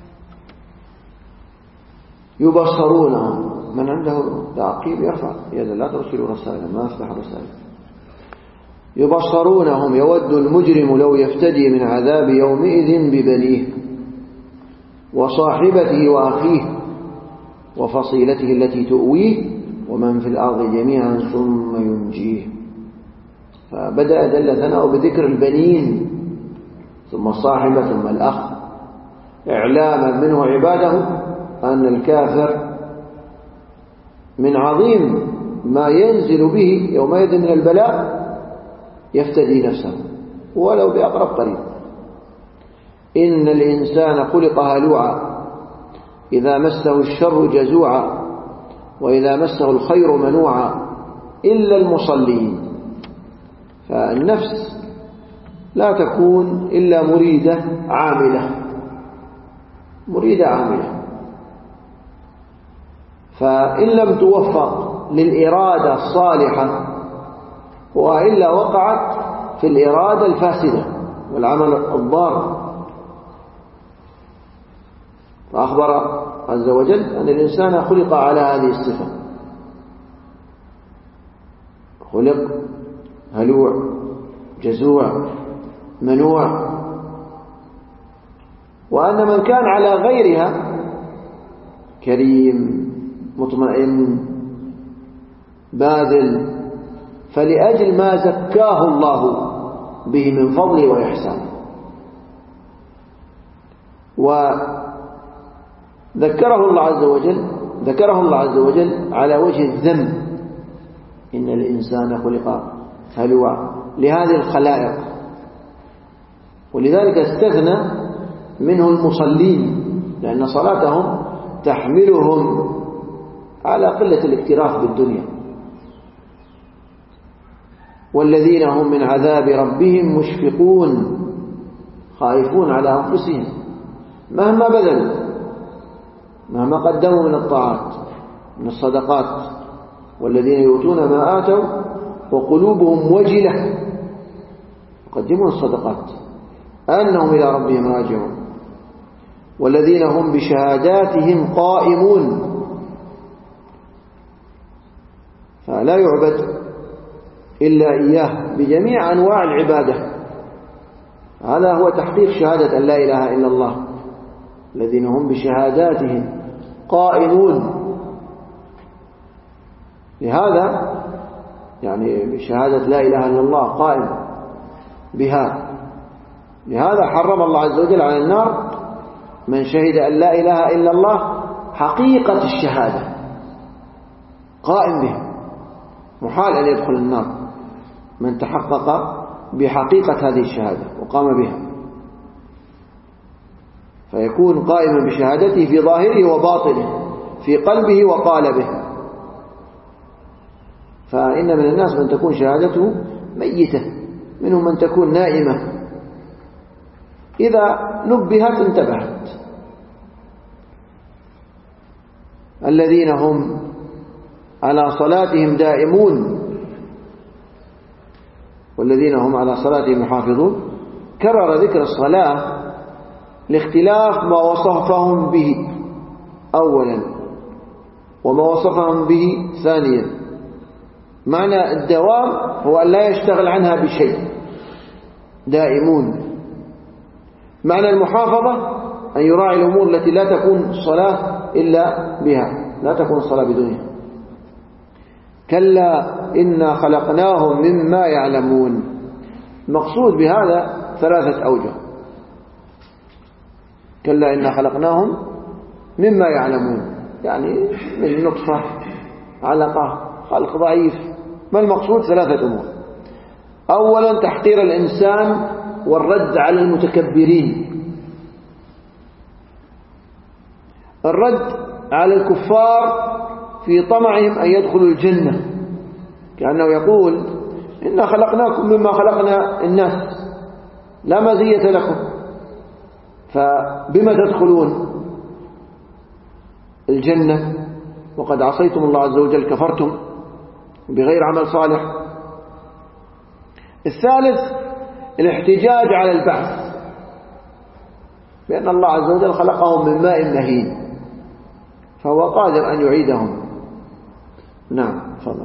[SPEAKER 1] يبصرونهم، من عنده تعقيب يرفع يدا، لا ترسلوا رسائل، ما أفتح رسائل. يبصرونهم يود المجرم لو يفتدي من عذاب يومئذ ببنيه وصاحبته وأخيه وفصيلته التي تؤويه ومن في الأرض جميعا ثم ينجيه. فبدأ دل ثناء بذكر البنين ثم الصاحبة ثم الأخ، إعلاما منه عباده أن الكافر من عظيم ما ينزل به يومئذ من البلاء يفتدي نفسه ولو بأقرب قريب. إن الإنسان خلق هلوعا إذا مسه الشر جزوعا وإذا مسه الخير منوعا إلا المصلين. فالنفس لا تكون إلا مريدة عاملة، مريدة عاملة، فإن لم توفق للإرادة الصالحة وإلا وقعت في الإرادة الفاسدة والعمل الضار. فأخبر عز وجل أن الإنسان خلق على هذه الصفة، خلق هلوع جزوع منوع، وأن من كان على غيرها كريم مطمئن باذل فلأجل ما زكاه الله به من فضله وإحسانه. وذكره الله عز وجل ذكره الله عز وجل على وجه الذم إن الإنسان خلق هلوعا لهذه الخلائق. ولذلك استثنى منه المصلين، لأن صلاتهم تحملهم على قلة الاكتراث بالدنيا. والذين هم من عذاب ربهم مشفقون، خائفون على أنفسهم مهما بذلوا، مهما قدموا من الطاعات من الصدقات. والذين يؤتون ما آتوا وقلوبهم وجلة، يقدمون الصدقات أنهم إلى ربهم راجعون. والذين هم بشهاداتهم قائمون، فلا يعبد إلا إياه بجميع أنواع العبادة. هذا هو تحقيق شهادة أن لا إله إلا الله. الذين هم بشهاداتهم قائمون، لهذا يعني بشهادة لا إله إلا الله قائم بها. لهذا حرم الله عز وجل على النار من شهد أن لا إله إلا الله حقيقة الشهادة، قائم بها، محال أن يدخل النار من تحقق بحقيقة هذه الشهادة وقام بها، فيكون قائما بشهادته في ظاهره وباطنه، في قلبه وقالبه. فإن من الناس من تكون شهادته ميتة، منهم من تكون نائمة، إذا نبهت انتبهت. الذين هم على صلاتهم دائمون والذين هم على صلاتهم يحافظون. كرر ذكر الصلاة لاختلاف ما وصفهم به أولا وما وصفهم به ثانيا. معنى الدوام هو أن لا يشتغل عنها بشيء، دائمون. معنى المحافظة أن يراعي الأمور التي لا تكون الصلاة إلا بها، لا تكون الصلاة بدونها. كلا إنا خلقناهم مما يعلمون. المقصود بهذا ثلاثة أوجه. كلا إنا خلقناهم مما يعلمون، يعني من نطفة علقة خلق ضعيف. ما المقصود؟ ثلاثة أمور. أولا تحقير الإنسان والرد على المتكبرين، الرد على الكفار في طمعهم أن يدخلوا الجنة، كأنه يقول إنا خلقناكم مما خلقنا الناس لا مزية لكم، فبما تدخلون الجنة وقد عصيتم الله عز وجل، كفرتم بغير عمل صالح. الثالث الاحتجاج على البعث، بأن الله عز وجل خلقهم من ماء مهين فهو قادر أن يعيدهم. نعم تفضل.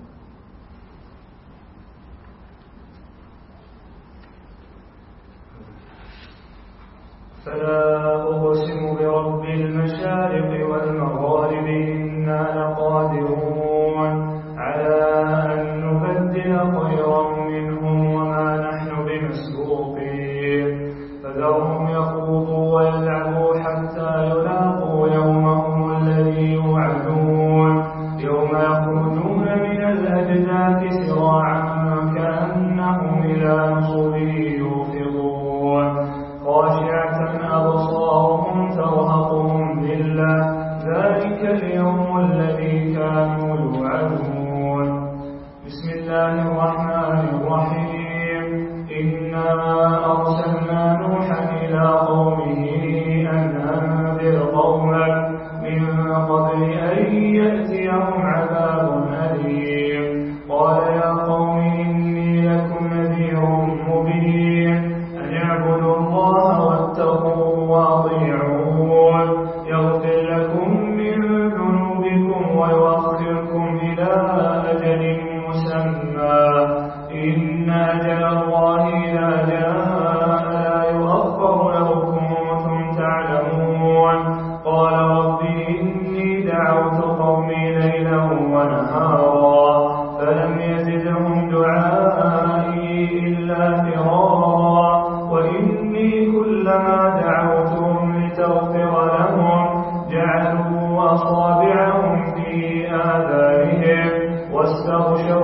[SPEAKER 4] فلا أقسم برب المشارق والمغارب إنا لقادرون على أن نبدل خيرا منهم وما نحن بمسبوقين. فذرهم يخوضوا ويلعبوا حتى يلاقوا يومهم الذي يوعدون، يوم يخرجون من الأجداث سراعا كأنهم إلى نصب يوفضون، خاشعة أبصارهم ترهقهم ذلة، ذلك اليوم الذي كانوا يوعدون. بسم الله الرحمن الرحيم. إنا أرسلنا نوحا إلى قومه أن أنذر قومك من قبل أن يأتيهم عذاب أليم. قال يا قوم إني لكم نذير مبين، أن اعبدوا الله واتقوه وأطيعون، يغفر لكم من ذنوبكم ويؤخركم إلى أجل مسمى، إن أجل الله إذا جاء لا يؤخر لو كنتم تعلمون. قال رب إني دعوت قومي ليلا ونهارا فلم يزدهم دعائي إلا فرارا، وإني كلما دعوتهم لتغفر لهم جعلوا أصابعهم في آذانهم واستغشوا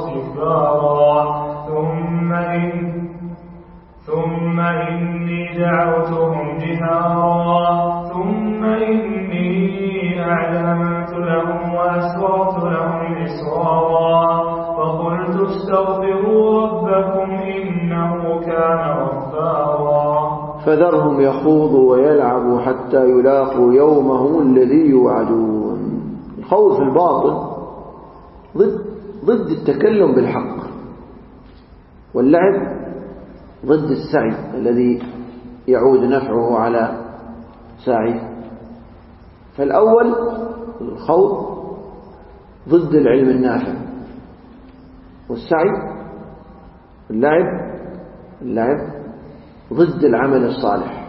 [SPEAKER 4] واستكبارا ثم إن ثم إني دعوتهم جهارا ثم إني أعلنت لهم وأسررت لهم إسرارا فقلت استغفروا ربكم إنه كان غفارا.
[SPEAKER 1] فذرهم يخوضوا ويلعبوا حتى يلاقوا يومهم الذي يوعدون. الخوض في الباطل ضد ضد التكلم بالحق، واللعب ضد السعي الذي يعود نفعه على سعي. فالأول الخوض ضد العلم النافع، والسعي اللعب اللعب ضد العمل الصالح.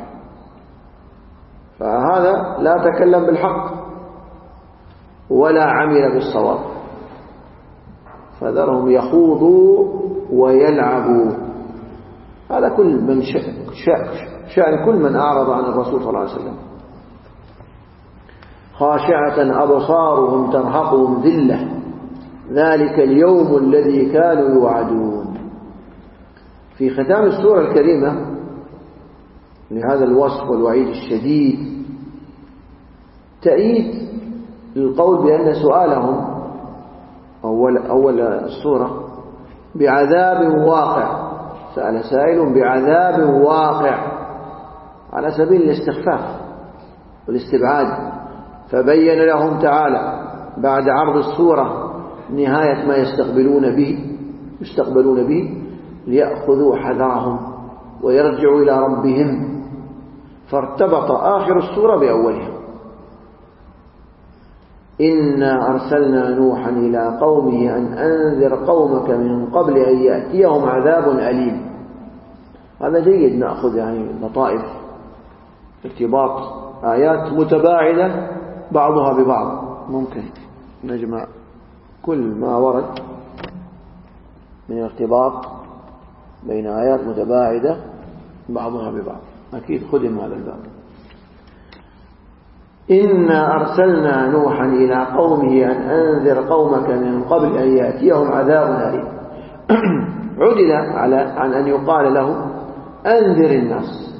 [SPEAKER 1] فهذا لا تكلم بالحق ولا عمل بالصواب. فذرهم يخوضوا ويلعبوا. هذا كل من شأن كل من أعرض عن الرسول صلى الله عليه وسلم. خاشعة أبصارهم ترهقهم ذلة ذلك اليوم الذي كانوا يوعدون. في ختام السورة الكريمة لهذا الوصف والوعيد الشديد تأييد للقول بأن سؤالهم أول, أول السورة بعذاب واقع. سأل سائل بعذاب واقع على سبيل الاستخفاف والاستبعاد، فبين لهم تعالى بعد عرض السورة نهاية ما يستقبلون به يستقبلون به ليأخذوا حذرهم ويرجعوا إلى ربهم. فارتبط آخر السورة بأولها. إنا أرسلنا نوحا إلى قومه أن أنذر قومك من قبل أن يأتيهم عذاب أليم. هذا جيد نأخذ يعني لطائف ارتباط آيات متباعدة بعضها ببعض. ممكن نجمع كل ما ورد من ارتباط بين آيات متباعدة بعضها ببعض. أكيد خدم هذا الباب. إنا أرسلنا نوحا إلى قومه أن أنذر قومك من قبل أن يأتيهم عذاب أليم. عدل على عن أن يقال له أنذر الناس.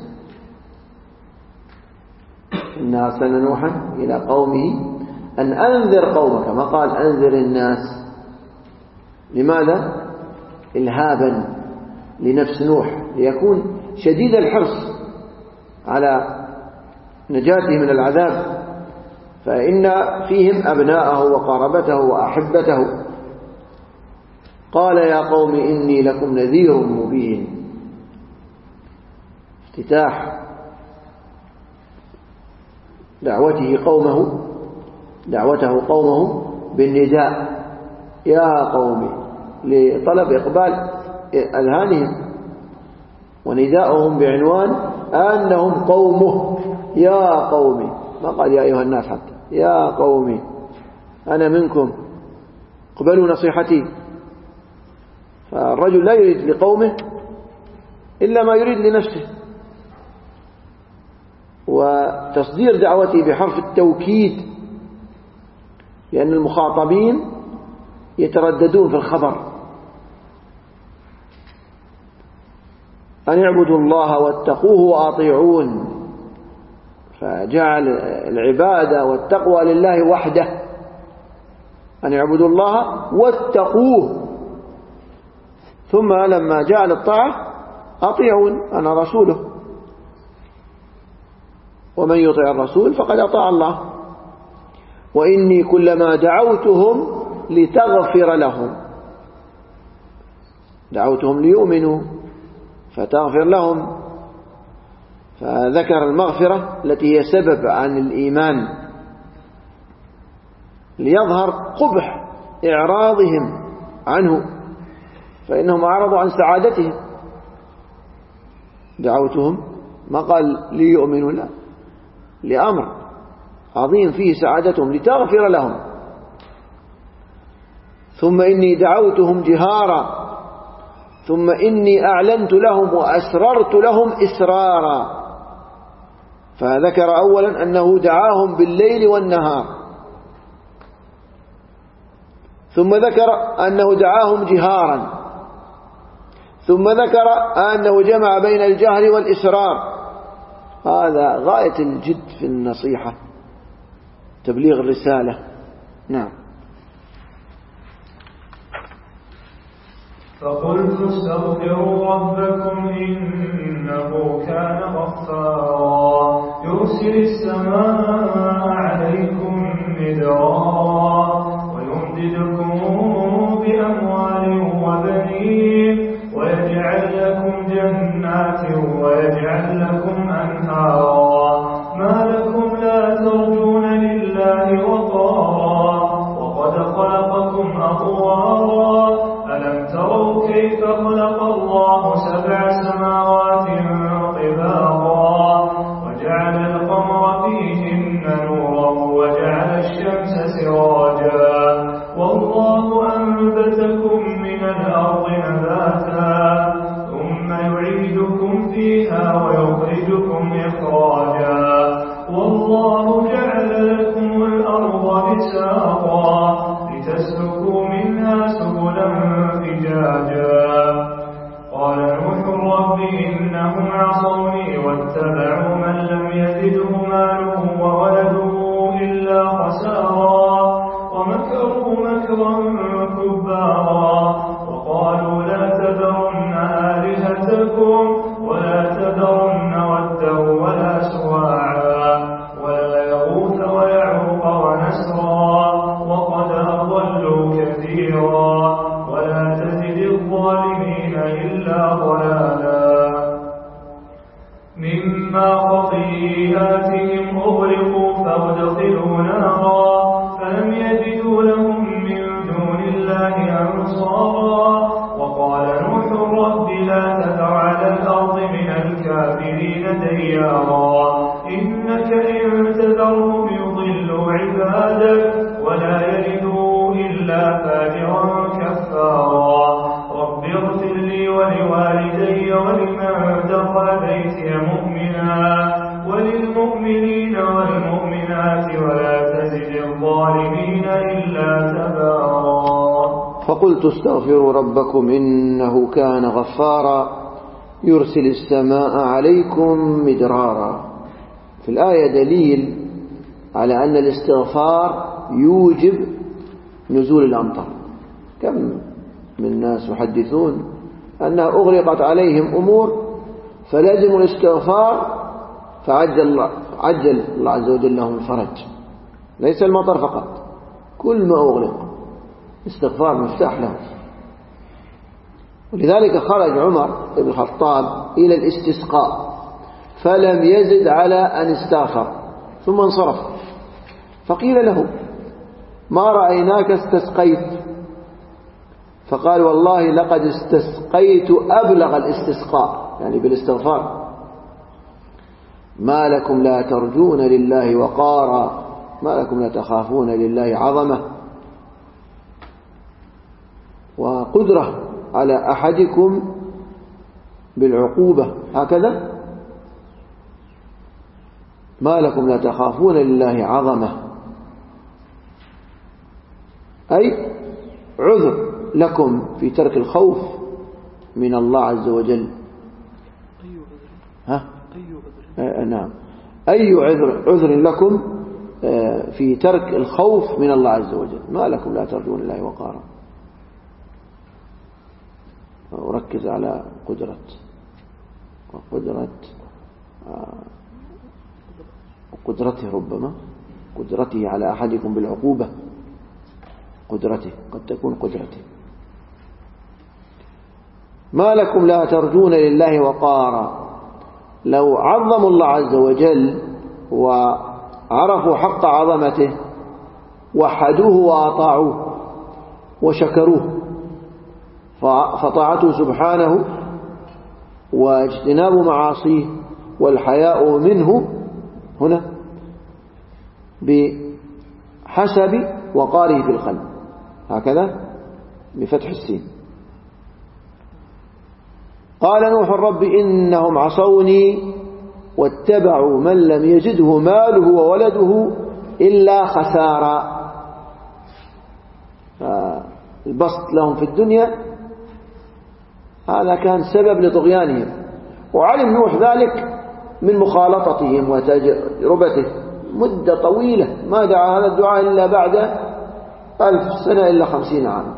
[SPEAKER 1] إنا أرسلنا نوحا إلى قومه أن أنذر قومك، ما قال أنذر الناس. لماذا؟ إلهابا لنفس نوح ليكون شديد الحرص على نجاته من العذاب، فإن فيهم أبناءه وقرابته وأحبته. قال يا قوم إني لكم نذير مبين. افتتاح دعوته قومه دعوته قومه بالنداء يا قوم لطلب إقبال أذهانهم، ونداءهم بعنوان أنهم قومه. يا قومي، ما قال يا أيها الناس حتى، يا قومي أنا منكم اقبلوا نصيحتي. فالرجل لا يريد لقومه إلا ما يريد لنفسه. وتصدير دعوته بحرف التوكيد لأن المخاطبين يترددون في الخبر. أن يعبدوا الله واتقوه وأطيعون، فجعل العبادة والتقوى لله وحده. أن يعبدوا الله واتقوه، ثم لما جعل الطاعة أطيعون أنا رسوله، ومن يطع الرسول فقد أطاع الله. وإني كلما دعوتهم لتغفر لهم، دعوتهم ليؤمنوا فتغفر لهم، فذكر المغفرة التي هي سبب عن الإيمان ليظهر قبح إعراضهم عنه، فإنهم أعرضوا عن سعادتهم. دعوتهم ما قال ليؤمنوا، لا، لأمر عظيم فيه سعادتهم لتغفر لهم. ثم إني دعوتهم جهارا، ثم إني أعلنت لهم وأسررت لهم إسرارا. فذكر أولا أنه دعاهم بالليل والنهار، ثم ذكر أنه دعاهم جهارا، ثم ذكر أنه جمع بين الجهر والإسرار. هذا غاية الجد في النصيحة، تبليغ الرسالة. نعم.
[SPEAKER 4] فقلت استغفروا ربكم إنه كان غفارا يرسل السماء عليكم مدرارا ويمددكم بأموال وبنين ويجعل لكم جنات ويجعل لكم أنهارا ما لكم لا ترجون لله وقارا وقد خلقكم أطوارا ألم تروا كيف خلق الله سبع سماوات طباقا وجعل القمر فيهن نورا وجعل الشمس سراجا والله أنبتكم من الأرض نباتا ثم يعيدكم فيها ويخرجكم إخراجا والله جعل لكم الأرض بساطا لتسلكوا منها سبلا فجاجا قال نوح رب إنهم عصوني واتبعوا من لم يزده ماله وولده إلا خسارا ومكروا مكرا كبارا وقالوا لا تذرن آلهتكم ولا تذرن ودا ولا سواعا ولا يغوث ويعوق ونسرا وقد أضلوا كثيرا ولا تزد الظالمين إلا ضلالا مما خطيئاتهم أغرقوا فأدخلوا نارا فلم يجدوا لهم من دون الله أنصارا وقال نوح رب لا تذر على الأرض من الكافرين ديارا إنك إن تذرهم يضلوا عبادك ولا يلدوا إلا فاجرا كفارا رب اغفر لي ولوالدي ولمن دخل بيتي مؤمنا وللمؤمنين والمؤمنات ولا تزد الظالمين إلا تبارا
[SPEAKER 1] فقلت استغفروا ربكم إنه كان غفارا يرسل السماء عليكم مدرارا. في الآية دليل على أن الاستغفار يوجب نزول الأمطار. كم من ناس يحدثون أنها أغرقت عليهم أمور فلازم الاستغفار فعجل الله, عجل الله عز وجل لهم الفرج. ليس المطر فقط، كل ما أغرق استغفار مفتاح له. ولذلك خرج عمر بن الخطاب إلى الاستسقاء فلم يزد على أن استغفر ثم انصرف، فقيل له ما رأيناك استسقيت، فقال والله لقد استسقيت أبلغ الاستسقاء، يعني بالاستغفار. ما لكم لا ترجون لله وقارا ما لكم لا تخافون لله عظمة وقدرة على أحدكم بالعقوبة، هكذا ما لكم لا تخافون لله عظمة، أي عذر لكم في ترك الخوف من الله عز وجل. ها؟ آه نعم، أي عذر, عذر لكم آه في ترك الخوف من الله عز وجل. ما لكم لا ترجون الله وقارا. وركز على قدرة وقدرة آه قدرته، ربما قدرته على أحدكم بالعقوبة، قدرته قد تكون قدرته. ما لكم لا ترجون لله وقارا. لو عظموا الله عز وجل وعرفوا حق عظمته وحدوه وأطاعوه وشكروه، فطاعته سبحانه واجتناب معاصيه والحياء منه هنا بحسب وقاره في القلب، هكذا بفتح السين. قال نوح رب إنهم عصوني واتبعوا من لم يزده ماله وولده إلا خسارا. البسط لهم في الدنيا، هذا كان سبب لطغيانهم. وعلم نوح ذلك من مخالطتهم وتجربته مدة طويلة، ما دعا هذا الدعاء إلا بعد ألف سنة إلا خمسين عام.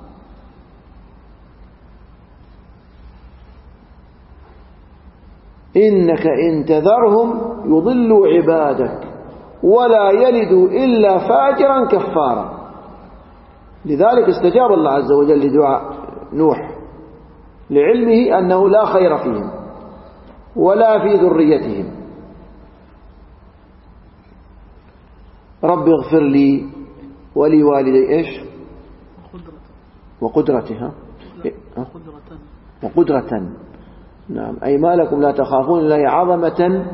[SPEAKER 1] إنك إن تذرهم يضلوا عبادك ولا يلدوا إلا فاجرا كفارا. لذلك استجاب الله عز وجل لدعاء نوح لعلمه أنه لا خير فيهم ولا في ذريتهم. رب اغفر لي ولوالدي إيش وقدرتها وقدرة. نعم، أي ما لكم لا تخافون الله عظمة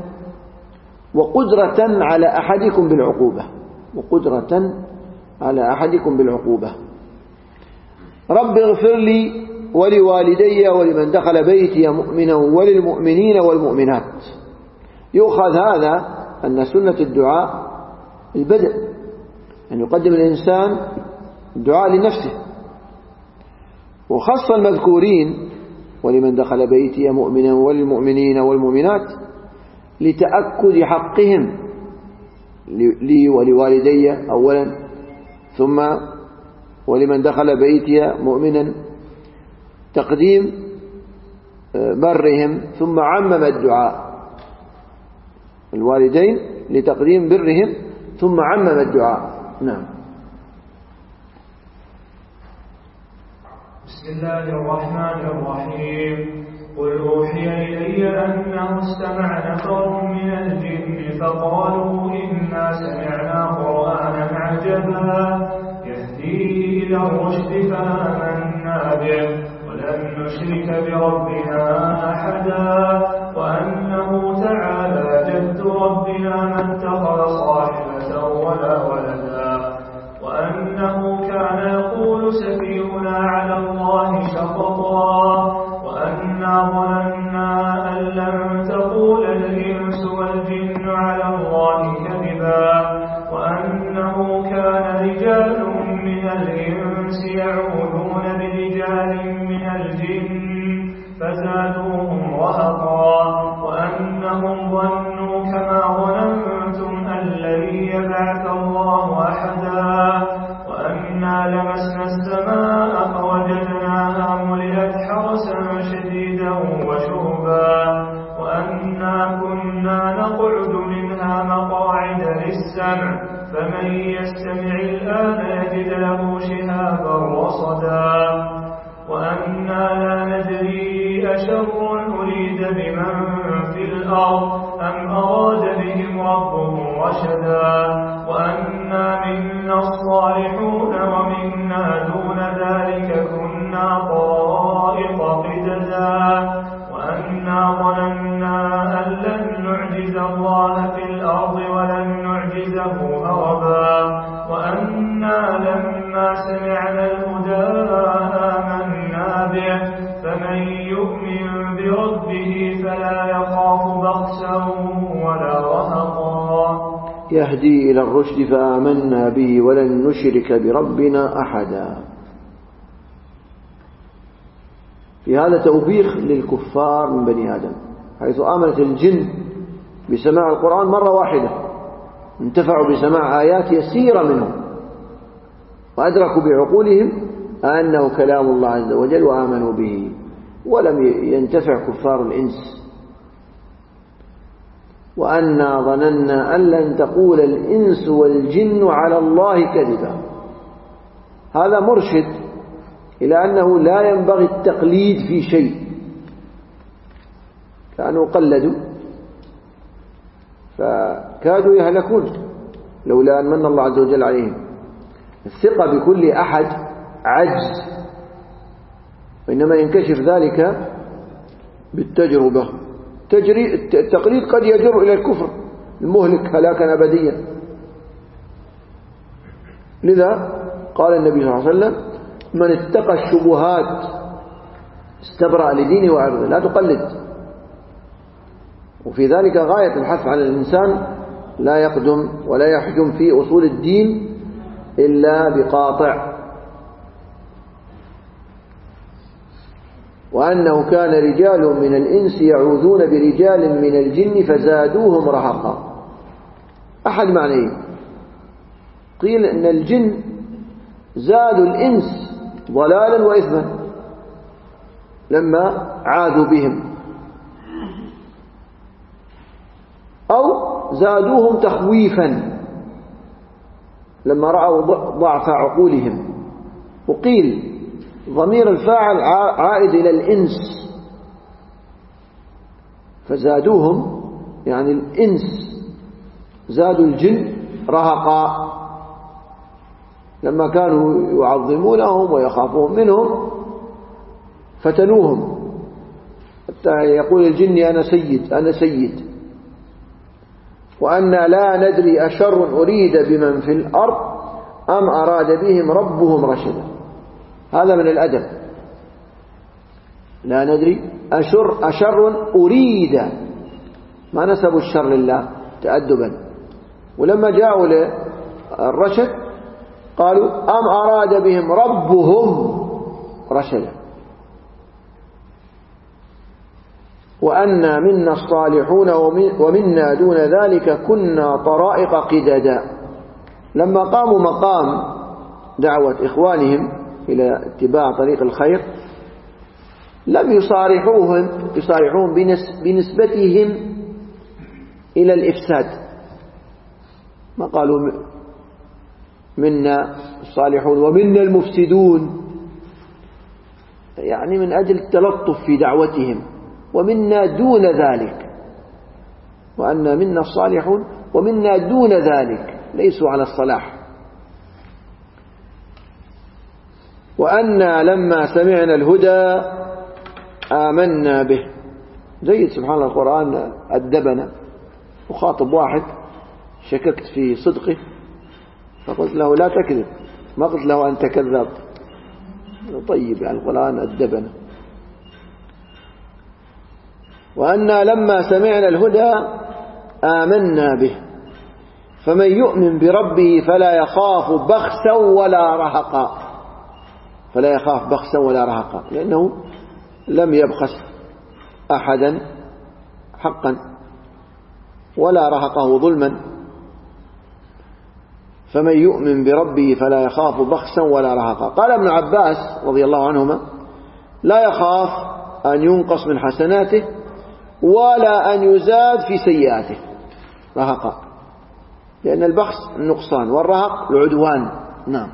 [SPEAKER 1] وقدرة على أحدكم بالعقوبة، وقدرة على أحدكم بالعقوبة. رب اغفر لي ولوالدي ولمن دخل بيتي مؤمنا وللمؤمنين والمؤمنات. يؤخذ هذا أن سنة الدعاء البدء، أن يقدم الإنسان الدعاء لنفسه، وخص المذكورين ولمن دخل بيتي مؤمنا وللمؤمنين والمؤمنات لتأكد حقهم لي ولوالدي أولا، ثم ولمن دخل بيتي مؤمنا تقديم برهم، ثم عمم الدعاء الوالدين لتقديم برهم ثم عمم الدعاء. نعم.
[SPEAKER 4] بسم الله الرحمن الرحيم. قل أوحي إلي أنه استمع نفر من الجن فقالوا إنا سمعنا قرآنا عجبا يهدي إلى الرشد فآمنا به ولن نشرك بربنا أحدا وأنه تعالى جد ربنا ما اتخذ صاحبة ولا ولدا وأنه كان يقول سفيهنا على الله شططا وأنا ظننا أن لن تقول الإنس والجن على الله كذبا وأنه كان رجال من الإنس يعوذون برجال من الجن فزادوهم رهقا وأنهم ظنوا كما ظننتم أن لن يبعث الله أحدا وأنا لمسنا السماء فوجدناها ملئت حرسا شديدا وشهبا وأنا كنا نقعد منها مقاعد للسمع فمن يستمع الآن يجد له شهابا رصدا وأنا لا ندري أشر أريد بمن في الأرض أم أراد بهم ربهم رشدا وأنا منا الصالحون ومنا دون ذلك كنا طرائق قددا وأنا ظننا أن لن نعجز الله في الأرض ولن نعجزه هربا وأنا لما سمعنا الهدى آمنا به فمن يؤمن بربه فلا يخاف بخسا ولا رهقا
[SPEAKER 1] يهدي إلى الرشد فآمنا به ولن نشرك بربنا أحدا. في هذا توبيخ للكفار من بني آدم، حيث آمنت الجن بسماع القرآن مرة واحدة، انتفعوا بسماع آيات يسيرة منهم وأدركوا بعقولهم أنه كلام الله عز وجل وآمنوا به، ولم ينتفع كفار الإنس. وأنا ظننا أن لن تقول الإنس والجن على الله كذبا. هذا مرشد إلى أنه لا ينبغي التقليد في شيء، كانوا قلدوا فكادوا يهلكون لولا أن من الله عز وجل عليهم. الثقة بكل أحد عجز، وإنما ينكشف ذلك بالتجربة. التقليد قد يجر إلى الكفر المهلك هلاكا أبديا. لذا قال النبي صلى الله عليه وسلم: من اتقى الشبهات استبرأ لدينه وعرضه. لا تقلد. وفي ذلك غاية الحث على الإنسان لا يقدم ولا يحجم في أصول الدين إلا بقاطع، وأنه كان رجال من الإنس يعوذون برجال من الجن فزادوهم رهقا. أحد معنيه، قيل إن الجن زادوا الإنس ضلالا وإثما لما عاذوا بهم، أو زادوهم تخويفا لما رأوا ضعف عقولهم. وقيل ضمير الفاعل عائد إلى الإنس، فزادوهم يعني الإنس زادوا الجن رهقا لما كانوا يعظمونهم ويخافون منهم فتنوهم، حتى يقول الجن أنا سيد أنا سيد. وأن لا ندري أشر أريد بمن في الأرض أم أراد بهم ربهم رشدا. هذا من الأدب، لا ندري أشر, أشر أريد، ما نسبوا الشر لله تأدبا. ولما جاءوا للرشد قالوا أم أراد بهم ربهم رشدا. وأنا منا الصالحون ومنا دون ذلك كنا طرائق قددا. لما قاموا مقام دعوة إخوانهم إلى اتباع طريق الخير لم يصارحوهم يصارحوهم بنسبتهم إلى الإفساد، ما قالوا منا الصالحون ومنا المفسدون، يعني من أجل التلطف في دعوتهم، ومنا دون ذلك، وأن منا الصالحون ومنا دون ذلك ليسوا على الصلاح. وأنا لما سمعنا الهدى آمنا به. جيد سبحان الله، القرآن أدبنا. وخاطب واحد شككت في صدقه فقلت له لا تكذب، ما قلت له أنت كذاب. طيب، يعني القرآن أدبنا. وأنا لما سمعنا الهدى آمنا به فمن يؤمن بربه فلا يخاف بخسا ولا رهقا. فلا يخاف بخسا ولا رهقا، لأنه لم يبخس أحدا حقا ولا رهقه ظلما. فمن يؤمن بربه فلا يخاف بخسا ولا رهقا. قال ابن عباس رضي الله عنهما لا يخاف أن ينقص من حسناته ولا أن يزاد في سيئاته رهقا، لأن البخس النقصان والرهق العدوان. نعم.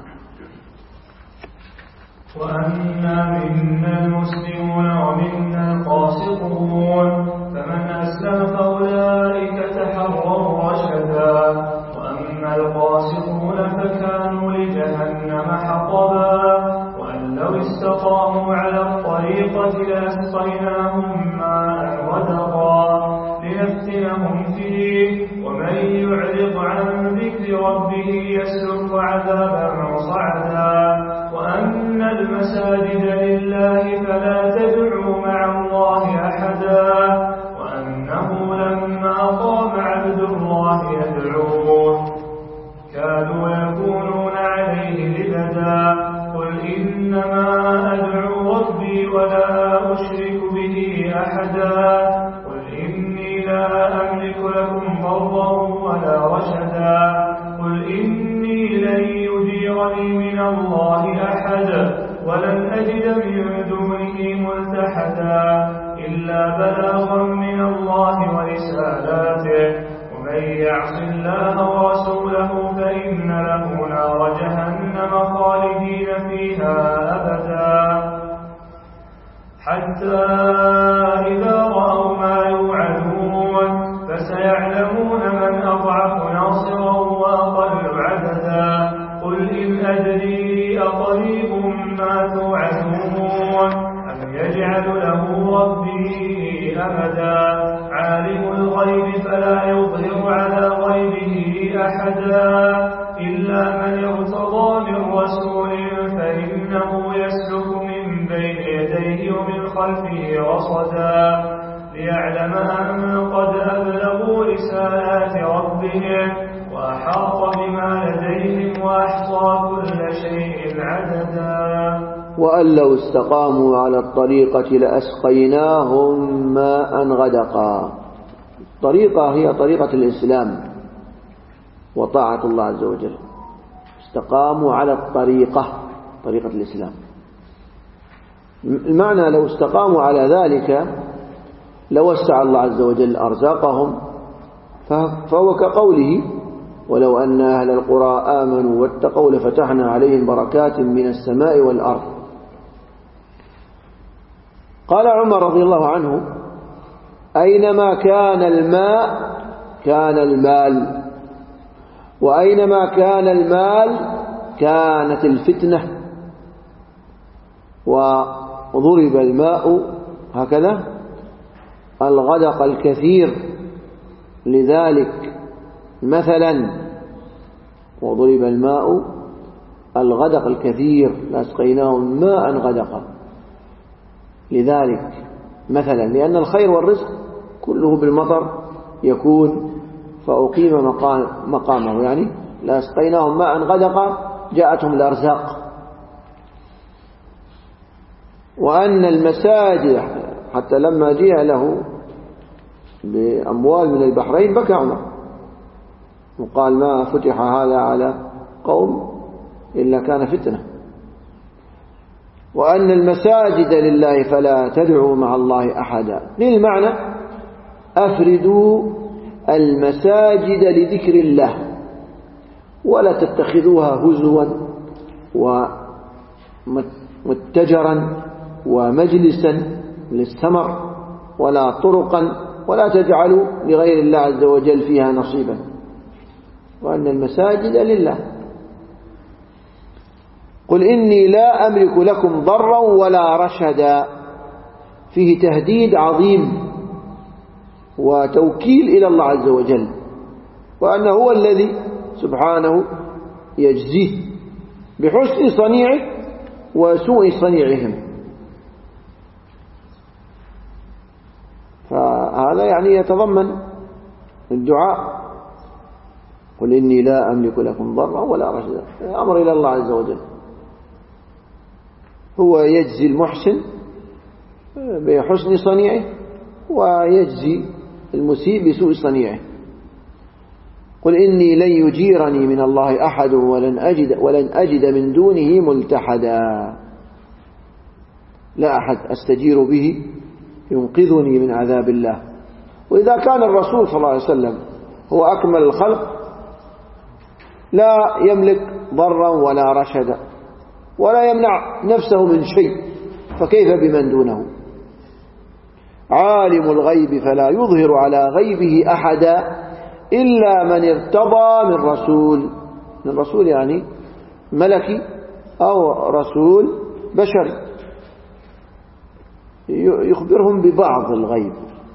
[SPEAKER 4] وأنا منا المسلمون ومنا القاسطون فمن أسلم فأولئك تحروا رشدا. وأما القاسطون فكانوا لجهنم حطبا وأن لو استقاموا على الطريقة لأسقيناهم ماء غدقا لنفتنهم فيه. ومن يعرض عن ذكر ربه يسلك عذابا صعدا. وأن المساجد لله فلا تدعوا مع الله أحدا. وأنه لما قام عبد الله يدعوه كادوا يكونون عليه لبدا. قل إنما أدعو ربي ولا أشرك به أحدا. قل إني لا أملك لكم ضرا ولا رشدا. قل إني لن يجيرني من الله أحد ولن أجد من دونه ملتحدا إلا بلاغا من الله ورسالاته. ومن يعص الله ورسوله فإن له نار جهنم خالدين فيها أبدا. حتى إذا رأوا ما يوعدون فسيعلمون من أضعف ناصرا وأقل عددا. قل إن أدري أقريب ما توعدون أم يجعل له ربي أمدا. عالم الغيب فلا يظهر على غيبه أحدا إلا من ارتضى من رسول فإنه يسلك من بين يديه ومن خلفه رصدا ليعلم أن قد أبلغوا رسالات ربهم وأحاط بما لديهم وأحصى كل شيء عددا.
[SPEAKER 1] وأن لو استقاموا على الطريقة لأسقيناهم ماء غدقا. الطريقة هي طريقة الإسلام وطاعة الله عز وجل. استقاموا على الطريقة، طريقة الإسلام. المعنى لو استقاموا على ذلك لوسع الله عز وجل أرزاقهم، فهو كقوله ولو أن أهل القرى آمنوا واتقوا لفتحنا عليهم بركات من السماء والأرض. قال عمر رضي الله عنه أينما كان الماء كان المال، وأينما كان المال كانت الفتنة. وضرب الماء هكذا الغدق الكثير لذلك مثلا، وضرب الماء الغدق الكثير لأسقيناهم ماء غدقا لذلك مثلا، لأن الخير والرزق كله بالمطر يكون، فأقيم مقام مقامه، يعني لأسقيناهم ماء غدقا جاءتهم الأرزاق. وأن المساجد حتى لما جاء له بأموال من البحرين بكى عمر وقال ما فتح هذا على قوم إلا كان فتنة. وأن المساجد لله فلا تدعوا مع الله أحدا، للمعنى أفردوا المساجد لذكر الله ولا تتخذوها هزوا ومتجرا ومجلسا للسمر ولا طرقا، ولا تجعلوا لغير الله عز وجل فيها نصيبا. وأن المساجد لله. قل إني لا أملك لكم ضرا ولا رشدا، فيه تهديد عظيم وتوكيل إلى الله عز وجل، وأنه هو الذي سبحانه يجزيه بحسن صنيعه وسوء صنيعهم. فهذا يعني يتضمن الدعاء قل إني لا أملك لكم ضرا ولا رشدا، أمر إلى الله عز وجل، هو يجزي المحسن بحسن صنيعه ويجزي المسيء بسوء صنيعه. قل إني لن يجيرني من الله أحد ولن أجد, ولن أجد من دونه ملتحدا، لا أحد أستجير به ينقذني من عذاب الله. وإذا كان الرسول صلى الله عليه وسلم هو أكمل الخلق لا يملك ضرا ولا رشدا ولا يمنع نفسه من شيء، فكيف بمن دونه؟ عالم الغيب فلا يظهر على غيبه أحدا إلا من ارتضى من رسول. من رسول يعني ملكي أو رسول بشري يخبرهم ببعض الغيب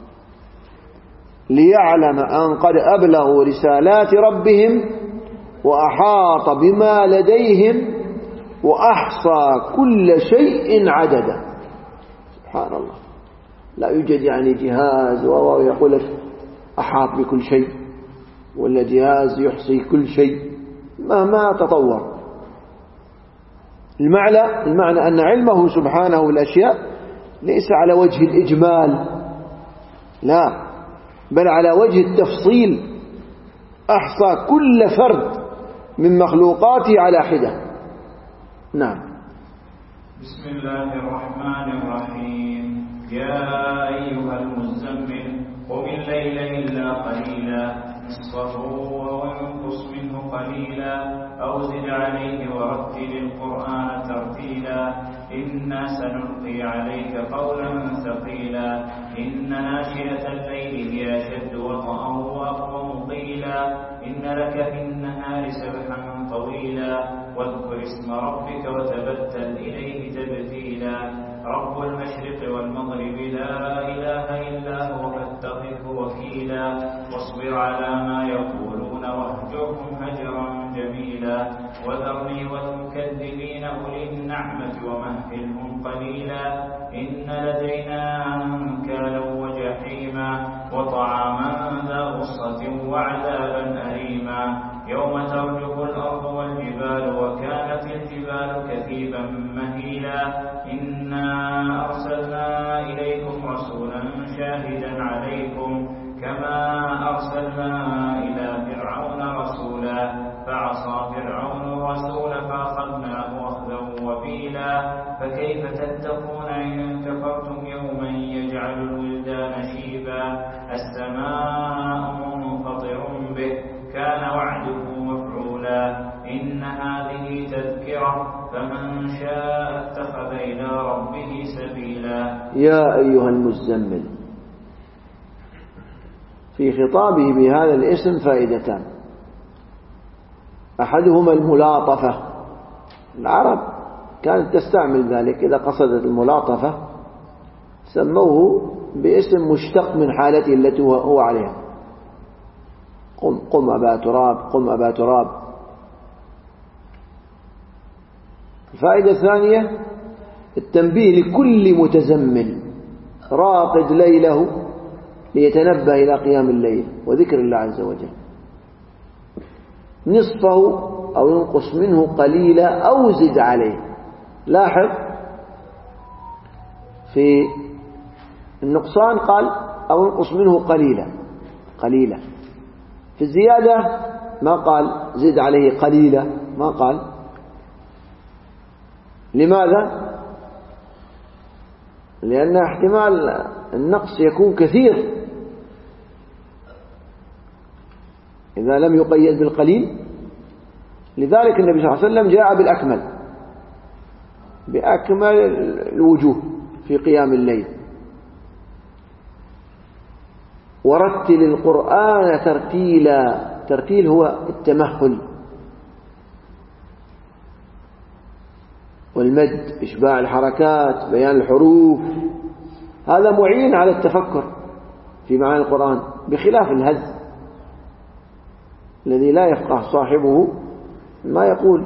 [SPEAKER 1] ليعلم أن قد أبلغوا رسالات ربهم وأحاط بما لديهم وأحصى كل شيء عددا. سبحان الله، لا يوجد يعني جهاز ويقول لك أحاط بكل شيء، ولا جهاز يحصي كل شيء مهما تطور. المعنى المعنى أن علمه سبحانه بالأشياء ليس على وجه الإجمال، لا، بل على وجه التفصيل. أحصى كل فرد من مخلوقاته على حدة. نعم.
[SPEAKER 2] بسم الله الرحمن الرحيم. يا أيها المزمل قم الليل إلا قليلا نصفه أو انقص منه قليلا أو زد عليه ورتل القرآن ترتيلا إنا سنلقي عليك قولا ثقيلا إن ناشئة الليل هي أشد وطئا وأقوم قيلا إن لك في النهار سبحا طويلا واذكر اسم ربك وتبتل إليه تبتيلا رب المشرق والمغرب لا إله إلا هو فاتخذه وكيلا واصبر على ما يقولون واهجرهم هجرا جميلا وذرني والمكذبين أولي النعمة ومهلهم قليلا إن لدينا أنكالا وجحيما وطعاما ذا غصة وعذابا أليما يوم ترجف الأرض والجبال وكانت الجبال كثيبا مهيلا أتتقون إن كفرتم يوما يجعل الولدان شيبا السماء منفطر به كان وعده مفعولا إن هذه تذكرة فمن شاء اتخذ إلى ربه سبيلا.
[SPEAKER 1] يا أيها المزمل، في خطابه بهذا الاسم فائدتان. أحدهما الملاطفة، العرب كانت تستعمل ذلك إذا قصدت الملاطفة سموه باسم مشتق من حالته التي هو عليها. قم قم أبا تراب، قم أبا تراب. الفائدة الثانية التنبيه لكل متزمل راقد ليله ليتنبه إلى قيام الليل وذكر الله عز وجل، نصفه أو ينقص منه قليلا أو زد عليه. لاحظ في النقصان قال أو ينقص منه قليلا قليلا، في الزيادة ما قال زد عليه قليلا، ما قال. لماذا؟ لأن احتمال النقص يكون كثير إذا لم يقيد بالقليل. لذلك النبي صلى الله عليه وسلم جاء بالأكمل، بأكمل الوجوه في قيام الليل. ورتل القرآن ترتيلا، ترتيل هو التمهل والمد، إشباع الحركات، بيان الحروف، هذا معين على التفكر في معاني القرآن، بخلاف الهز الذي لا يفقه صاحبه ما يقول.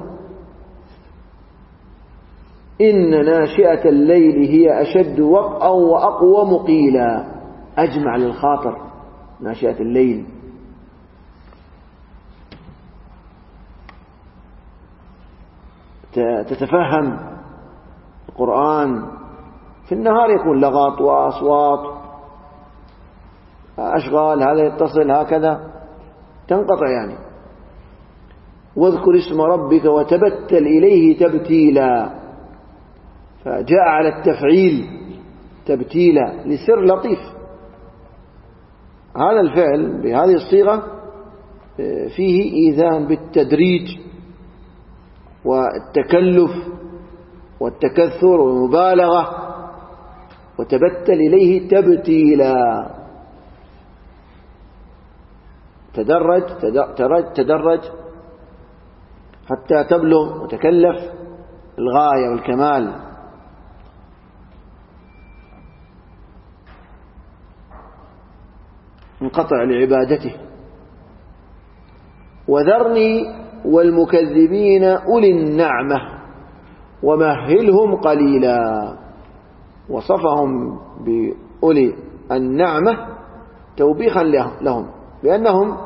[SPEAKER 1] إن ناشئة الليل هي أشد وطئا وأقوم قيلا، أجمع للخاطر ناشئة الليل. تتفهم القرآن. في النهار يكون لغط وأصوات أشغال، هذا يتصل هكذا تنقطع يعني. واذكر اسم ربك وتبتل إليه تبتيلا، فجاء على التفعيل تبتيلا لسر لطيف. هذا الفعل بهذه الصيغة فيه إيذان بالتدريج والتكلف والتكثر والمبالغة. وتبتل إليه تبتيلا، تدرج تدرج تدرج حتى تبلغ وتكلف الغاية والكمال. انقطع لعبادته. وذرني والمكذبين أولي النعمة ومهلهم قليلا. وصفهم بأولي النعمة توبيخا لهم بأنهم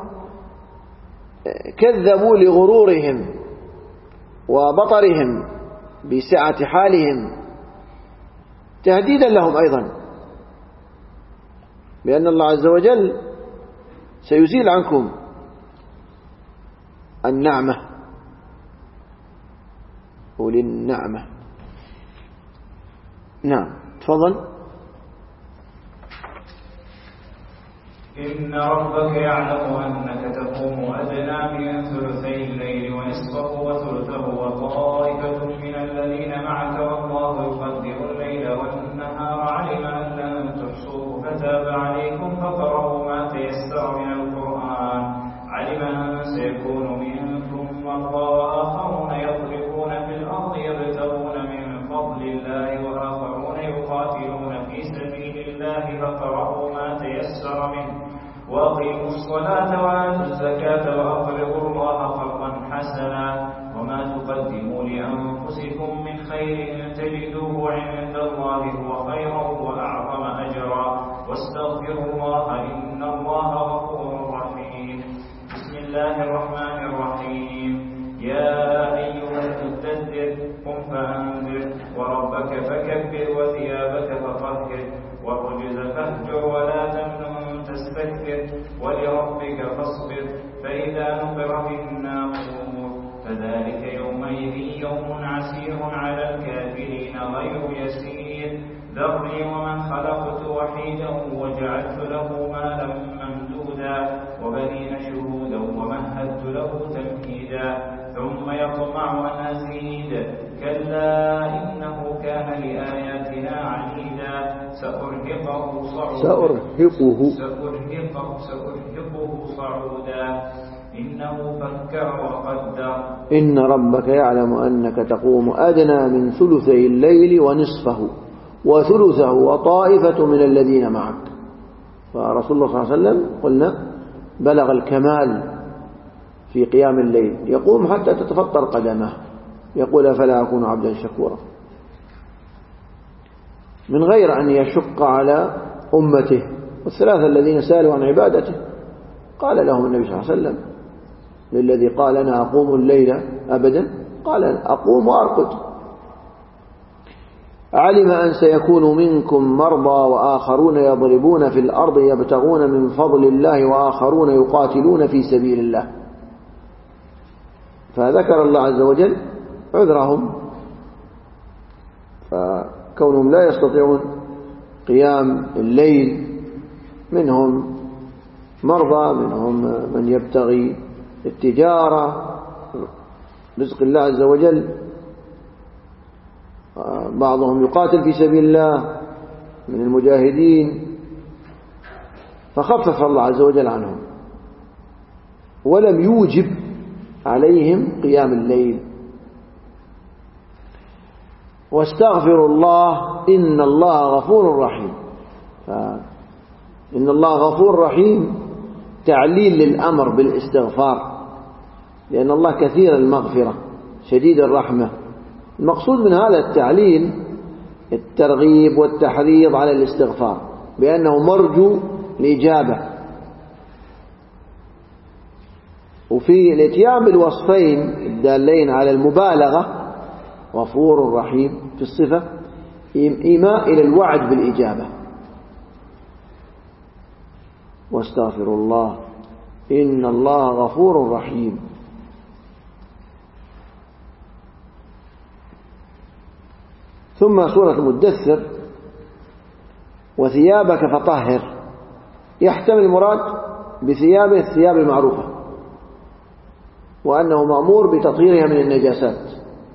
[SPEAKER 1] كذبوا لغرورهم وبطرهم بسعة حالهم، تهديدا لهم أيضا بأن الله عز وجل سيزيل عنكم النعمة. أولي النعمة. نعم تفضل.
[SPEAKER 2] إن ربك يعلم أنك تقوم أدنى من ثلثي الليل ونصفه وثلثه وطائفة من الذين معك والله يقدر الليل والنهار علم أن لن تحصوه فتاب عليكم فقرأوا ما تيسر من القرآن علم أن سيكون منكم مرضى وآخرون يضربون في الأرض يبتغون من فضل الله وآخرون يقاتلون في سبيل الله فقرأوا ما تيسر منه وأقيموا الصلاة وآتوا الزكاة وأقرضوا الله قرضا حسنا وما تقدموا لأنفسكم من خير تجدوه عند الله هو خيرا وأعظم أجرا واستغفروا الله إن الله غفور رحيم. بسم الله الرحمن الرحيم. يا أيها المدثر قم فأنذر وربك فكبر وثيابك فطهر والرجز فاهجر ولا تمنن تستكثر ولربك فاصبر فإذا نقر في الناقور فذلك يومئذ يوم عسير على الكافرين غير يسير ذرني ومن خلقت وحيدا وجعلت له مالا ممدودا وبنين شهودا ومهدت له تمهيدا ثم يطمع أن أزيد كلا إنه كان لآياتنا عنيدا سأرهقه صعودا
[SPEAKER 1] سأرهقه
[SPEAKER 2] سأرهقه سأرهقه صعودا إنه فكر وقدر
[SPEAKER 1] إن ربك يعلم أنك تقوم أدنى من ثلثي الليل ونصفه وثلثه وطائفة من الذين معك. فرسول الله صلى الله عليه وسلم قلنا بلغ الكمال في قيام الليل، يقوم حتى تتفطر قدمه، يقول فلا أكون عبدا شكورا، من غير أن يشق على أمته. والثلاثة الذين سألوا عن عبادته قال لهم النبي صلى الله عليه وسلم للذي قال أنا أقوم الليل أبدا قال أقوم وأرقد. علم أن سيكون منكم مرضى وآخرون يضربون في الأرض يبتغون من فضل الله وآخرون يقاتلون في سبيل الله. فذكر الله عز وجل عذرهم، فكونهم لا يستطيعون قيام الليل، منهم مرضى، منهم من يبتغي التجارة رزق الله عز وجل، بعضهم يقاتل في سبيل الله من المجاهدين، فخفف الله عز وجل عنهم ولم يوجب عليهم قيام الليل. واستغفروا الله إن الله غفور رحيم. فإن الله غفور رحيم تعليل للأمر بالاستغفار، لأن الله كثير المغفرة شديد الرحمة. المقصود من هذا التعليل الترغيب والتحريض على الاستغفار بأنه مرجو الإجابة. وفي الاتيان بالوصفين الدالين على المبالغة غفور رحيم في الصفة إيماء إلى الوعد بالإجابة. واستغفروا الله إن الله غفور رحيم. ثم سورة المدثر وثيابك فطهر، يحتمل المراد بثيابه الثياب المعروفة، وأنه مأمور بتطهيرها من النجاسات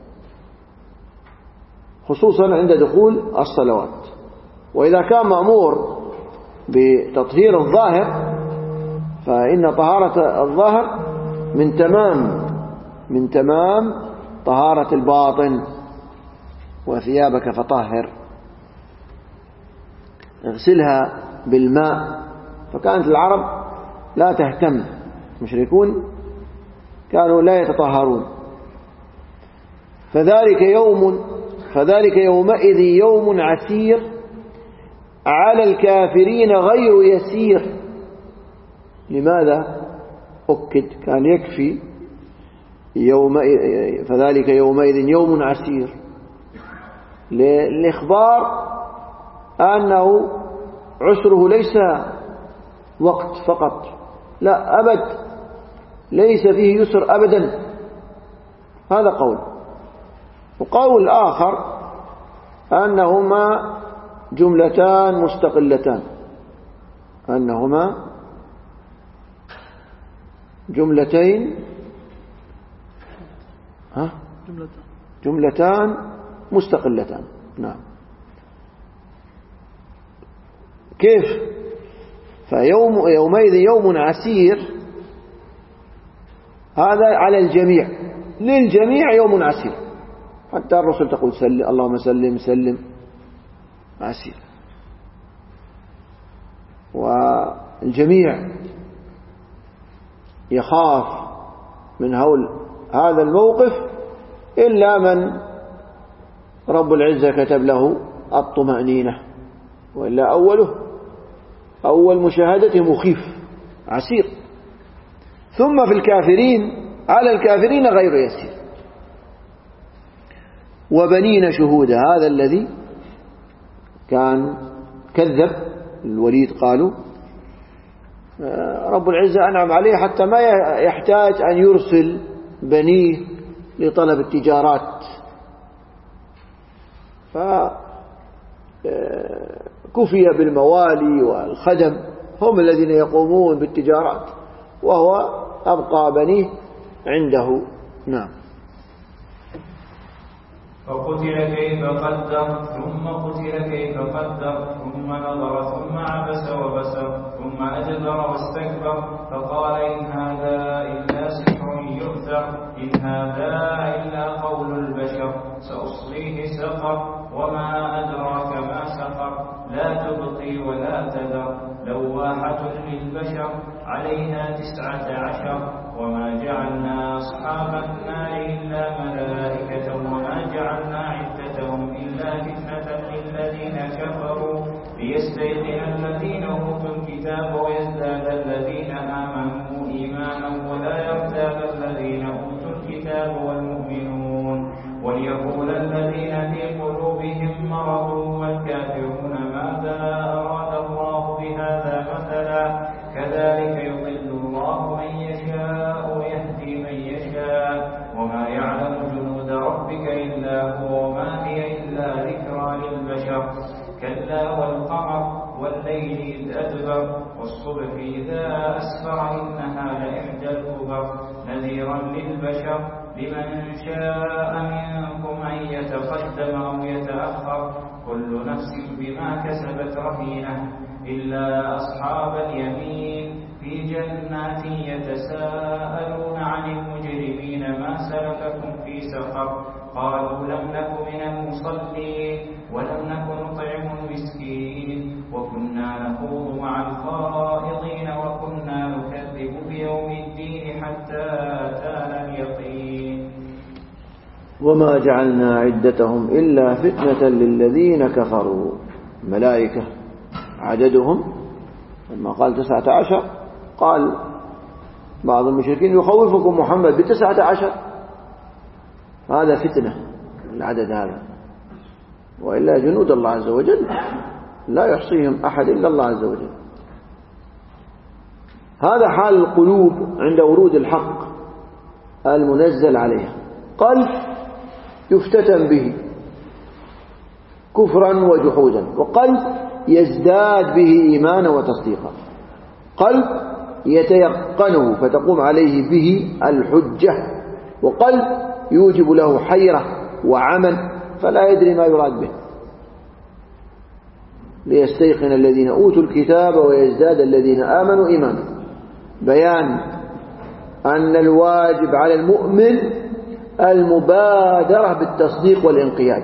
[SPEAKER 1] خصوصا عند دخول الصلوات. وإذا كان مأمور بتطهير الظاهر فإن طهارة الظاهر من تمام من تمام طهارة الباطن. وثيابك فطهر اغسلها بالماء. فكانت العرب لا تهتم، مشركون كانوا لا يتطهرون. فذلك يوم فذلك يومئذ يوم عسير على الكافرين غير يسير. لماذا أكد؟ كان يكفي يومئذ فذلك يومئذ يوم عسير للإخبار أنه عسره ليس وقت فقط، لا أبد، ليس فيه يسر أبدا. هذا قول. وقول آخر أنهما جملتان مستقلتان، أنهما جملتين ها جملتان مستقلتان. نعم. كيف؟ فيوم يومئذ يوم عسير هذا على الجميع، للجميع يوم عسير، حتى الرسول تقول سلم اللهم سلم سلم عسير. والجميع يخاف من هول هذا الموقف إلا من رب العزة كتب له الطمأنينة، وإلا أوله أول مشاهدته مخيف عسير. ثم في الكافرين على الكافرين غير يسير. وبنين شهودا، هذا الذي كان كذب الوليد قالوا رب العزة أنعم عليه حتى ما يحتاج أن يرسل بنيه لطلب التجارات، كفي بالموالي والخدم هم الذين يقومون بالتجارات، وهو أبقى بنيه عنده. نعم.
[SPEAKER 2] فقتل كيف قدر ثم قتل كيف قدر ثم نظر ثم عبس وبسر ثم أدبر واستكبر فقال إن هذا إلا سحر يؤثر إن هذا إلا قول البشر سأصليه سقر وما أدراك ما سقر لا تبقي ولا تذر لواحة للبشر عليها تسعة عشر وما جعلنا أصحاب النار إلا ملائكة وما جعلنا عدتهم إلا فتنة للذين كفروا ليستيقن الذين أوتوا الكتاب ويزداد الذين آمنوا إيمانا ولا يرتاب الذين أوتوا الكتاب والمؤمنون وليقول الذين في قلوبهم مرض والكافرون ماذا أراد الله بهذا مثلا كذلك يضل الله من يشاء ويهدي من يشاء وما يعلم جنود ربك إلا هو وما هي إلا ذكرى للبشر كلا والقمر والليل إذ أدبر والصبح إذا أسفر إنها لإحدى الكبر نذيرا للبشر لمن شاء منكم أن يتقدم أو يتأخر كل نفس بما كسبت رهينة إلا أصحاب اليمين في جنات يتساءلون عن المجرمين ما سلككم في سقر قالوا لم نك من المصلين ولم نك نطعم المسكين وكنا نخوض مع الخائضين وكنا نكذب بيوم الدين حتى أتانا اليقين
[SPEAKER 1] وما جعلنا عدتهم إلا فتنة للذين كفروا ملائكة عددهم لما قال تسعة عشر قال بعض المشركين يخوفكم محمد بتسعة عشر هذا فتنة العدد هذا وإلا جنود الله عز وجل لا يحصيهم أحد إلا الله عز وجل. هذا حال القلوب عند ورود الحق المنزل عليها. قلب يفتتن به كفرا وجحودا وقلب يزداد به إيمانا وتصديقا قلب يتيقنه فتقوم عليه به الحجة وقلب يوجب له حيرة وعمل فلا يدري ما يراد به ليستيقن الذين أوتوا الكتاب ويزداد الذين آمنوا إيمانا. بيان أن الواجب على المؤمن المبادرة بالتصديق والانقياد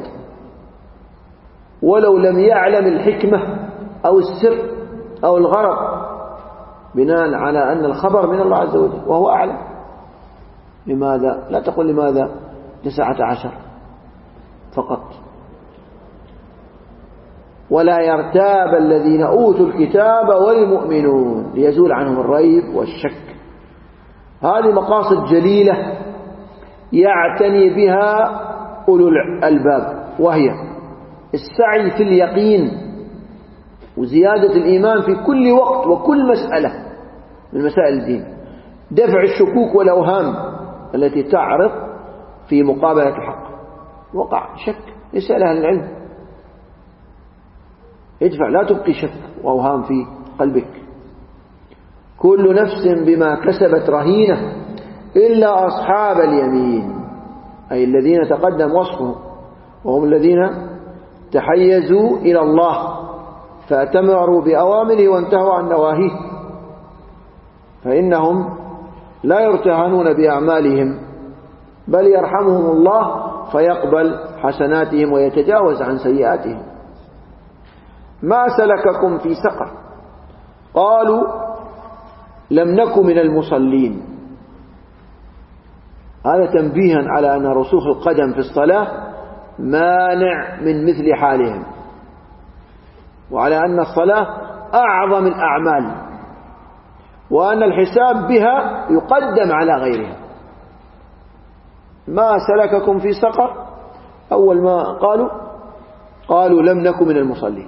[SPEAKER 1] ولو لم يعلم الحكمة أو السر أو الغرض بناء على أن الخبر من الله عز وجل وهو أعلم. لماذا؟ لا تقل لماذا تسعة عشر فقط ولا يرتاب الذين أوتوا الكتاب والمؤمنون ليزول عنهم الريب والشك. هذه مقاصد جليلة يعتني بها أولو الألباب وهي السعي في اليقين وزيادة الإيمان في كل وقت وكل مسألة من مسائل الدين دفع الشكوك والأوهام التي تعرض في مقابلة الحق. وقع شك يسأل أهل العلم ادفع لا تبقي شك وأوهام في قلبك. كل نفس بما كسبت رهينة إلا أصحاب اليمين أي الذين تقدم وصفهم وهم الذين تحيزوا إلى الله فأتمروا بأوامره وانتهوا عن نواهيه فإنهم لا يرتهنون بأعمالهم بل يرحمهم الله فيقبل حسناتهم ويتجاوز عن سيئاتهم. ما سلككم في سقر قالوا لم نك من المصلين. هذا تنبيها على أن رسوخ القدم في الصلاة مانع من مثل حالهم وعلى أن الصلاة أعظم الأعمال وأن الحساب بها يقدم على غيرها. ما سلككم في سقر أول ما قالوا قالوا لم نكن من المصلين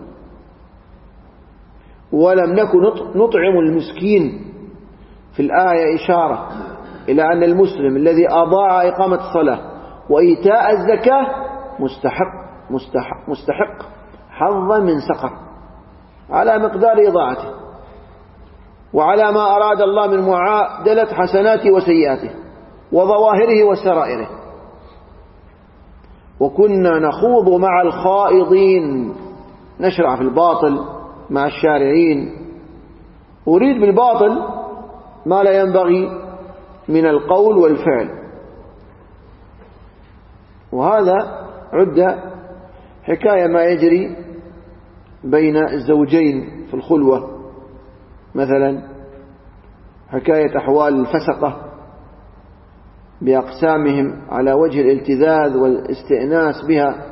[SPEAKER 1] ولم نكن نطعم المسكين. في الآية إشارة إلى أن المسلم الذي أضاع إقامة الصلاة وإيتاء الزكاة مستحق مستحق مستحق حظا من سقر على مقدار إضاعته وعلى ما أراد الله من معادلة حسناته وسيئاته وظواهره وسرائره. وكنا نخوض مع الخائضين، نشرع في الباطل مع الشارعين. أريد بالباطل ما لا ينبغي من القول والفعل، وهذا عد حكاية ما يجري بين الزوجين في الخلوة، مثلا حكاية أحوال الفسقة بأقسامهم على وجه الالتذاذ والاستئناس بها.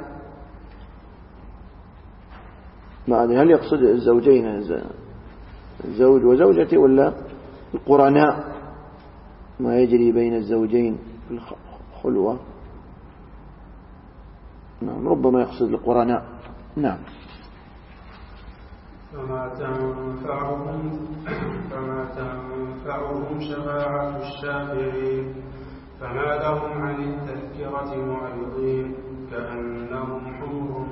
[SPEAKER 1] ما أدري هل يقصد الزوجين الزوج وزوجته ولا القرناء ما يجري بين الزوجين في الخلوة؟ نعم، ربما يقصد القرناء. نعم.
[SPEAKER 5] فما تنفعهم فما تنفعهم شفاعة الشافعين فما لهم عن التذكرة معرضين كأنهم حمر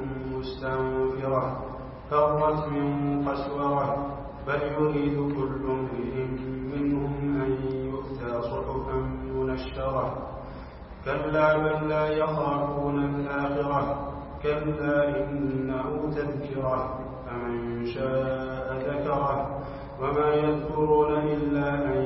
[SPEAKER 5] مستنفرة فرت من قسورة بل يريد كل امرئ منهم أن يؤتى صحفا منشرة كلا بل لا يخافون الآخرة كلا إنه تذكرة فمن شاء ذكره وما يذكرون إلا أن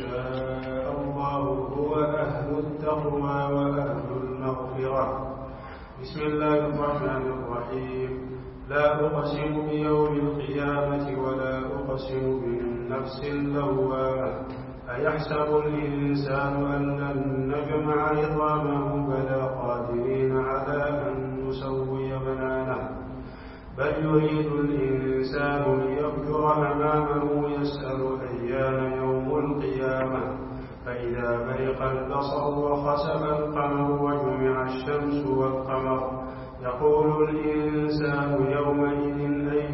[SPEAKER 5] يشاء الله هو أهل التقوى وأهل المغفرة. بسم الله الرحمن الرحيم. لا أقسم بيوم القيامة ولا أقسم بالنفس اللوامة أيحسب الإنسان أن لن نجمع عظامه بلى قادرين على أن نسوي بنانه بل يريد الإنسان ليفجر أمامه يسأل أيان يوم القيامة فإذا برق البصر وخسف القمر وجمع الشمس والقمر يقول الإنسان يومئذ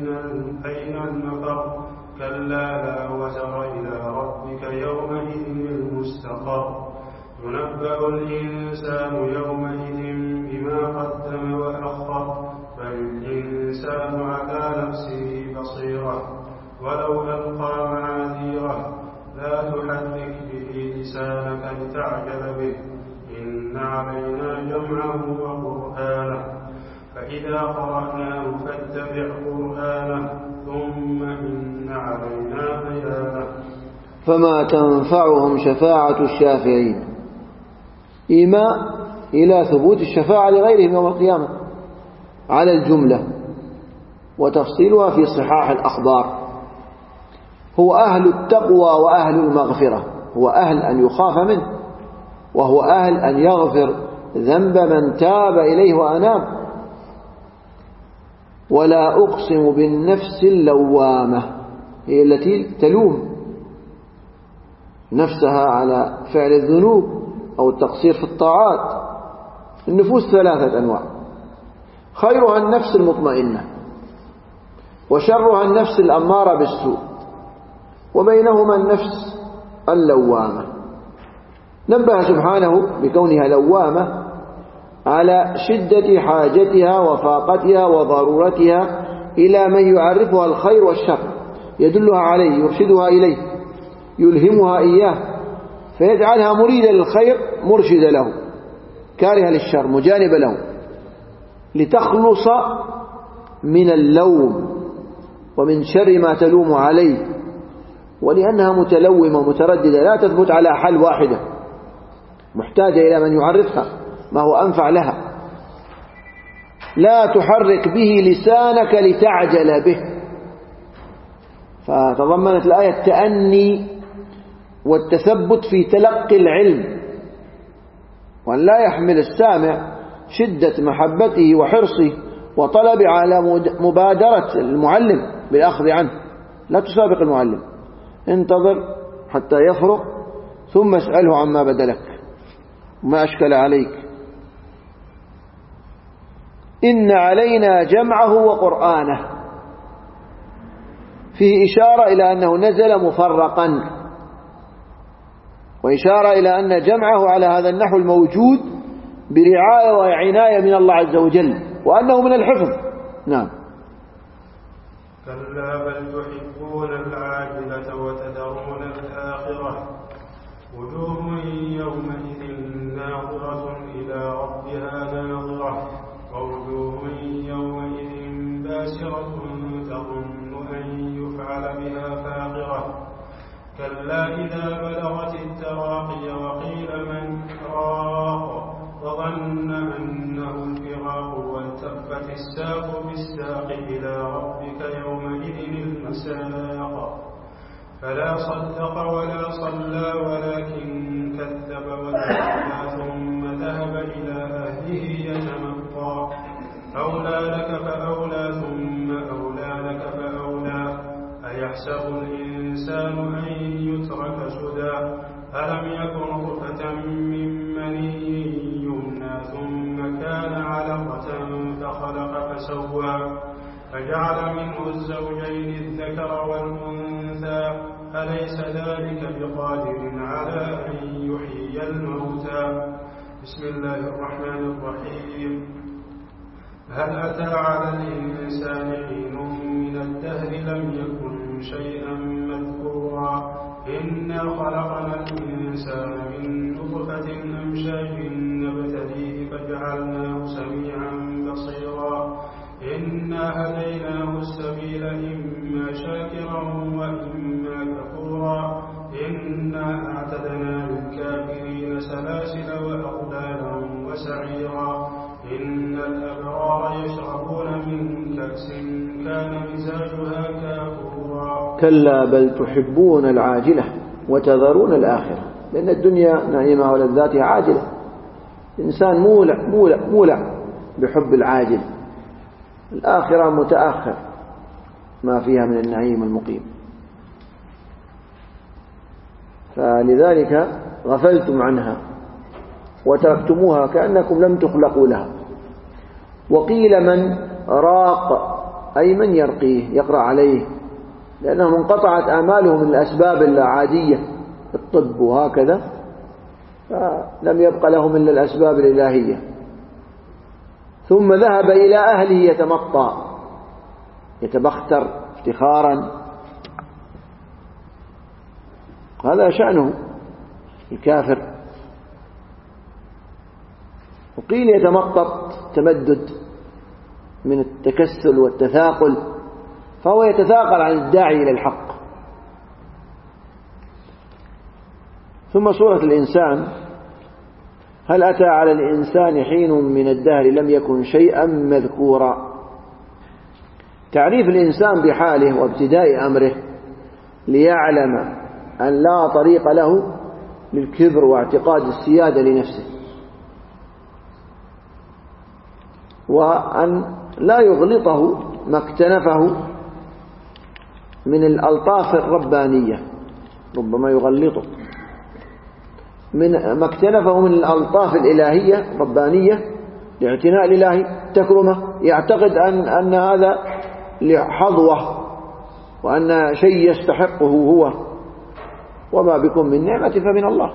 [SPEAKER 5] أين المفر كلا لا وزر إلى ربك يومئذ المستقر ينبأ الإنسان يومئذ بما قدم وأخر بل الإنسان على نفسه بصيرة ولو ألقى معاذيره لا تحرك به لسانك لتعجل به إن علينا جمعه وقرآنه فإذا قرأناه فاتبع قرآنه ثم إن علينا بيانه.
[SPEAKER 1] فما تنفعهم شفاعة الشافعين، إيماء إلى ثبوت الشفاعة لغيرهم يوم القيامة على الجملة، وتفصيلها في صحاح الأخبار. هو أهل التقوى وأهل المغفرة، هو أهل أن يخاف منه، وهو أهل أن يغفر ذنب من تاب إليه وأناب. ولا أقسم بالنفس اللوامة، هي التي تلوم نفسها على فعل الذنوب أو التقصير في الطاعات. النفوس ثلاثة أنواع: خيرها النفس المطمئنة، وشرها النفس الأمارة بالسوء، وبينهما النفس اللوامة. نبه سبحانه بكونها لوامة على شدة حاجتها وفاقتها وضرورتها إلى من يعرفها الخير والشر، يدلها عليه، يرشدها إليه، يلهمها إياه، فيجعلها مريدة للخير مرشدة له، كارهة للشر مجانبة له، لتخلص من اللوم ومن شر ما تلوم عليه. ولأنها متلومة مترددة لا تثبت على حل واحدة، محتاجة إلى من يعرفها ما هو أنفع لها. لا تحرك به لسانك لتعجل به، فتضمنت الآية التأني والتثبت في تلقي العلم، وأن لا يحمل السامع شدة محبته وحرصه وطلب على مبادرة المعلم بالأخذ عنه. لا تسابق المعلم، انتظر حتى يفرغ ثم اسأله عما بدلك وما أشكل عليك. إن علينا جمعه وقرآنه، فيه إشارة إلى أنه نزل مفرقا، وإشارة إلى أن جمعه على هذا النحو الموجود برعاية وعناية من الله عز وجل، وأنه من الحفظ. نعم.
[SPEAKER 5] كلا بل تحبون العاجلة وتذرون الآخرة وجوه يومئذ ناظرة إلى ربها ناظرة ووجوه يومئذ باسرة تظن أن يفعل بها فاقرة كلا إذا بلغت التراقي وقيل من راق وظن أنه الفراق والتفت الساق بالساق إلى ربك يومئذ المساق فلا صدق ولا صلى ولكن كذب وتولى ثم ذهب إلى أهله يتمطى أولى لك فأولى ثم أولى لك فأولى أيحسب الإنسان أن يترك سدى ألم يكن نطفة من مني يمنى ثم كان علقة فخلق فسوى فجعل منه الزوجين الذكر والأنثى أليس ذلك بقادر على أن يحيي الموتى بسم الله الرحمن الرحيم هل أتى على الإنسان حين من الدهر لم يكن شيئا مذكورا إنا خلقنا الإنسان من نطفة أمشاج نبتليه فجعلناه سميعا بصيرا إنا هديناه السبيل إما شاكرا وإما كفورا إنا أعتدنا للكافرين سلاسل وأغلالا وسعيرا إن الأبرار يشربون من كأس كان مزاجها كافورا
[SPEAKER 1] كلا بل تحبون العاجلة وتذرون الآخرة لأن الدنيا نعيمها ولذاتها عاجلة الإنسان مولع, مولع, مولع بحب العاجل الآخرة متأخر ما فيها من النعيم المقيم فلذلك غفلتم عنها وتركتموها كأنكم لم تخلقوا لها وقيل من راق أي من يرقيه يقرأ عليه لأنهم انقطعت آمالهم من الأسباب العادية الطب وهكذا فلم يبق لهم إلا الأسباب الإلهية ثم ذهب إلى أهله يتمطى يتبختر افتخارا هذا شأنه الكافر وقيل يتمطط تمدد من التكسل والتثاقل فهو يتثاقل عن الداعي إلى الحق ثم سورة الإنسان هل أتى على الإنسان حين من الدهر لم يكن شيئا مذكورا تعريف الإنسان بحاله وابتداء أمره ليعلم أن لا طريق له للكبر واعتقاد السيادة لنفسه وأن لا يغلطه ما اكتنفه من الألطاف الربانية ربما يغلطه من ما اكتنفه من الألطاف الإلهية الربانية لاعتناء الإله تكرمه يعتقد أن, أن هذا لحظوة وأن شيء يستحقه هو وما بكم من نعمة فمن الله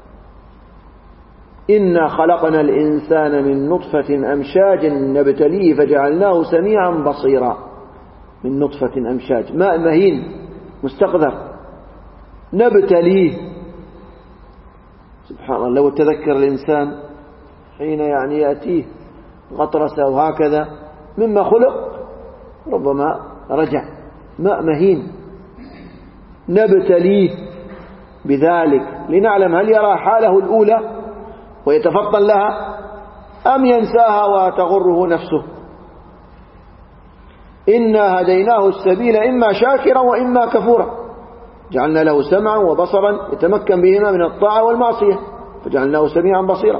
[SPEAKER 1] إنا خلقنا الإنسان من نطفة أمشاج نبتليه فجعلناه سميعا بصيرا من نطفة أمشاج ماء مهين مستقذر نبتليه سبحان الله لو تذكر الإنسان حين يعني يأتيه غطرسة وهكذا مما خلق ربما رجع ماء مهين نبتليه بذلك لنعلم هل يرى حاله الأولى ويتفطن لها أم ينساها وتغره نفسه إنا هديناه السبيل إما شاكرا وإما كفورا جعلنا له سمعا وبصرا يتمكن بهما من الطاعة والمعصية فجعلناه سميعا بصيرا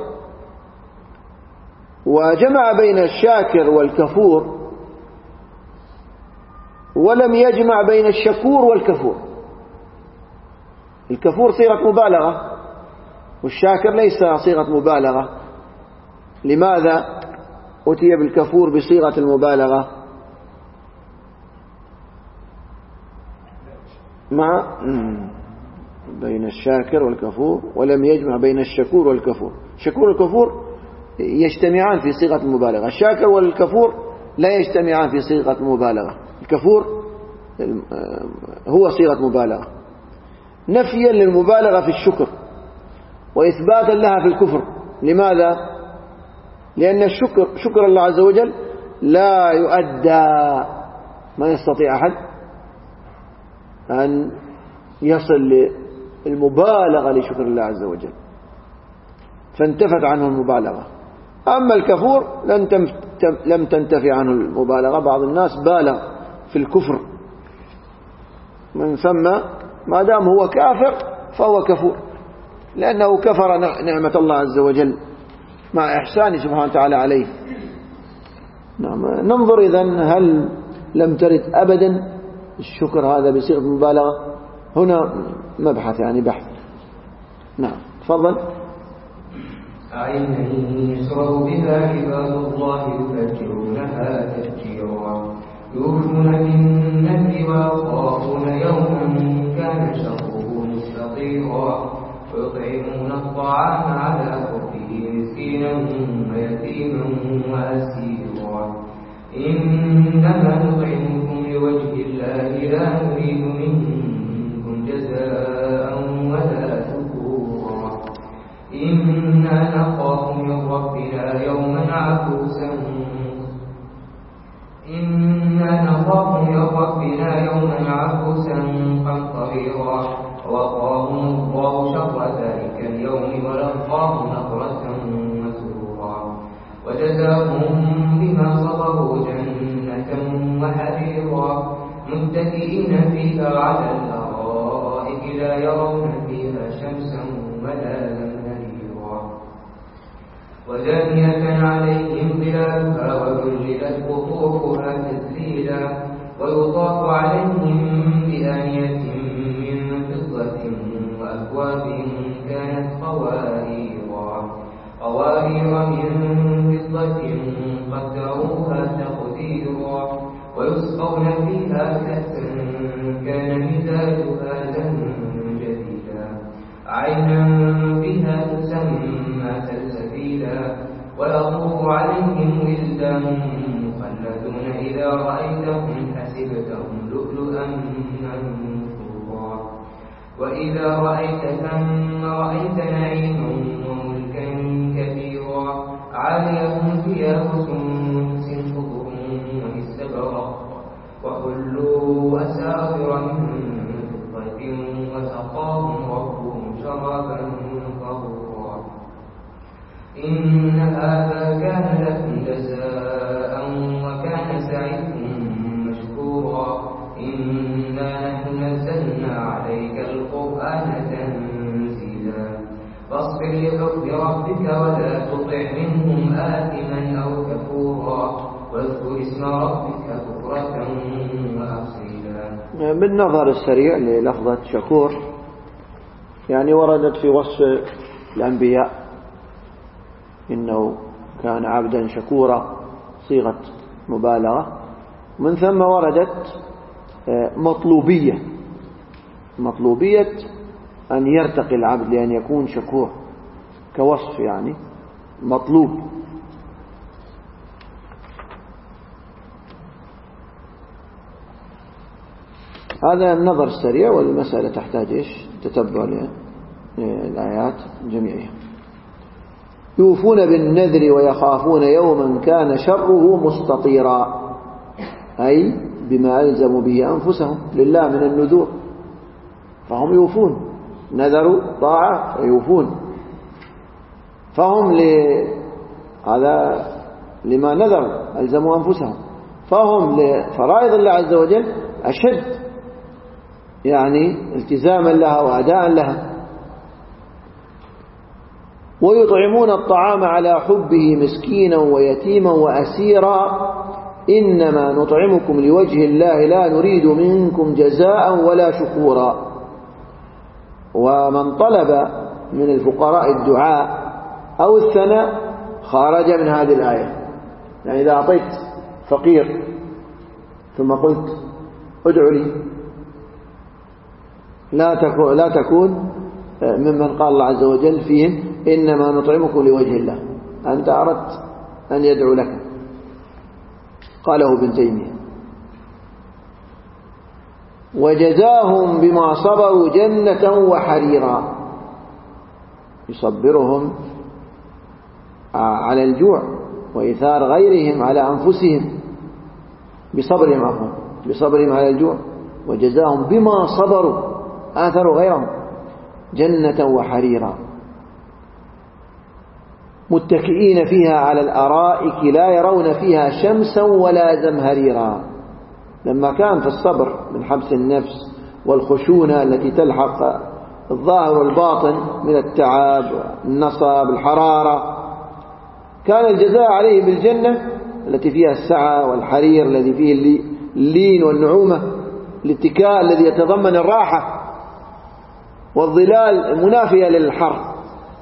[SPEAKER 1] وجمع بين الشاكر والكفور ولم يجمع بين الشكور والكفور الكفور صيغة مبالغة والشاكر ليس صيغة مبالغة لماذا أتي بالكفور بصيغة المبالغة مع بين الشاكر والكفور ولم يجمع بين الشكور والكفور الشكور والكفور يجتمعان في صيغة المبالغة الشاكر والكفور لا يجتمعان في صيغة المبالغة الكفور هو صيغة مبالغة، نفيا للمبالغة في الشكر وإثباتا لها في الكفر. لماذا؟ لأن الشكر شكر الله عز وجل لا يؤدى، ما يستطيع أحد أن يصل للمبالغة لشكر الله عز وجل، فانتفت عنه المبالغة. أما الكفور لم تنتفي عنه المبالغة، بعض الناس بالغ في الكفر، من ثم ما دام هو كافر فهو كفور، لأنه كفر نعمة الله عز وجل مع إحسانه سبحانه وتعالى عليه. نعم. ننظر إذن هل لم ترد أبدا الشكر هذا بصيغة مبالغة؟ هنا مبحث يعني بحث. نعم تفضل.
[SPEAKER 2] عينا يشرب بها عباد الله يفجرونها تفجيرا يوفون بالنذر ويخافون يوما كان شره مستطيرا ويطعمون الطعام على حبه مسكينا ويتيما وأسيرا إنما نطعمكم لوجه الله لا نريد منكم جزاء ولا شكورا إنا نخاف من ربنا يوما عبوسا إنا نخاف من ربنا يوما عبوسا قمطريرا ووقاهم الله شر ذلك اليوم ولقاهم نضرة وسرورا وجزاهم بما صبروا جنة وحريرا متكئين فيها على الأرائك لا يرون فيها شمسا ولا زمهريرا ودانية عليهم ظلالها وذللت قطوفها تذليلا ويطاف عليهم بآنية من فضة وأكواب كانت قواريرا قوارير من فضة قدروها تقديرا ويسقون فيها كأسا كان مزاجها زنجبيلا عينا بها تسمى سلسبيلا ويطوف عليهم ولدان مخلدون إذا رأيتهم حسبتهم لؤلؤا منثورا وإذا رأيت ثم رأيت نعيما وملكا كبيرا عاليهم ثياب سندس خضر واستبرق وحلوا أساور من فضة وسقاهم ربهم شرابا طهورا إن هذا كان لكم جزاء وكان سعيكم مشكورا إنا نحن نزلنا عليك القرآن تنزيلا فاصبر لحكم ربك ولا تطع منهم آثما أو كفورا واذكر اسم ربك بكرة وأصيلا.
[SPEAKER 1] بالنظر السريع للفظة شكور يعني وردت في وصف الأنبياء إنه كان عبدا شكورا صيغة مبالغة، من ثم وردت مطلوبية مطلوبية أن يرتقي العبد لأن يكون شكور كوصف يعني مطلوب. هذا النظر السريع، والمسألة تحتاج إيش تتبع للآيات جميعها. يوفون بالنذر ويخافون يوما كان شره مستطيرا، أي بما ألزموا به أنفسهم لله من النذور، فهم يوفون، نذروا طاعة فيوفون، فهم ل... هذا لما نذروا ألزموا أنفسهم، فهم لفرائض الله عز وجل أشد يعني التزاما لها وأداء لها. ويطعمون الطعام على حبه مسكينا ويتيما وأسيرا إنما نطعمكم لوجه الله لا نريد منكم جزاء ولا شكورا. ومن طلب من الفقراء الدعاء أو الثناء خرج من هذه الآية. يعني إذا أعطيت فقير ثم قلت ادعو لي لا تكون, لا تكون ممن قال الله عز وجل فيهم إنما نطعمكم لوجه الله، أنت أردت أن يدعو لك، قاله ابن تيمية. وجزاهم بما صبروا جنة وحريرا، يصبرهم على الجوع وإيثار غيرهم على أنفسهم بصبرهم عفوا بصبرهم على الجوع، وجزاهم بما صبروا آثروا غيرهم جنة وحريرا متكئين فيها على الأرائك لا يرون فيها شمسا ولا زمهريرا. لما كان في الصبر من حبس النفس والخشونة التي تلحق الظاهر والباطن من التعب والنصب الحرارة، كان الجزاء عليه بالجنة التي فيها السعة والحرير الذي فيه اللين والنعومة، الاتكاء الذي يتضمن الراحة والظلال المنافية للحر.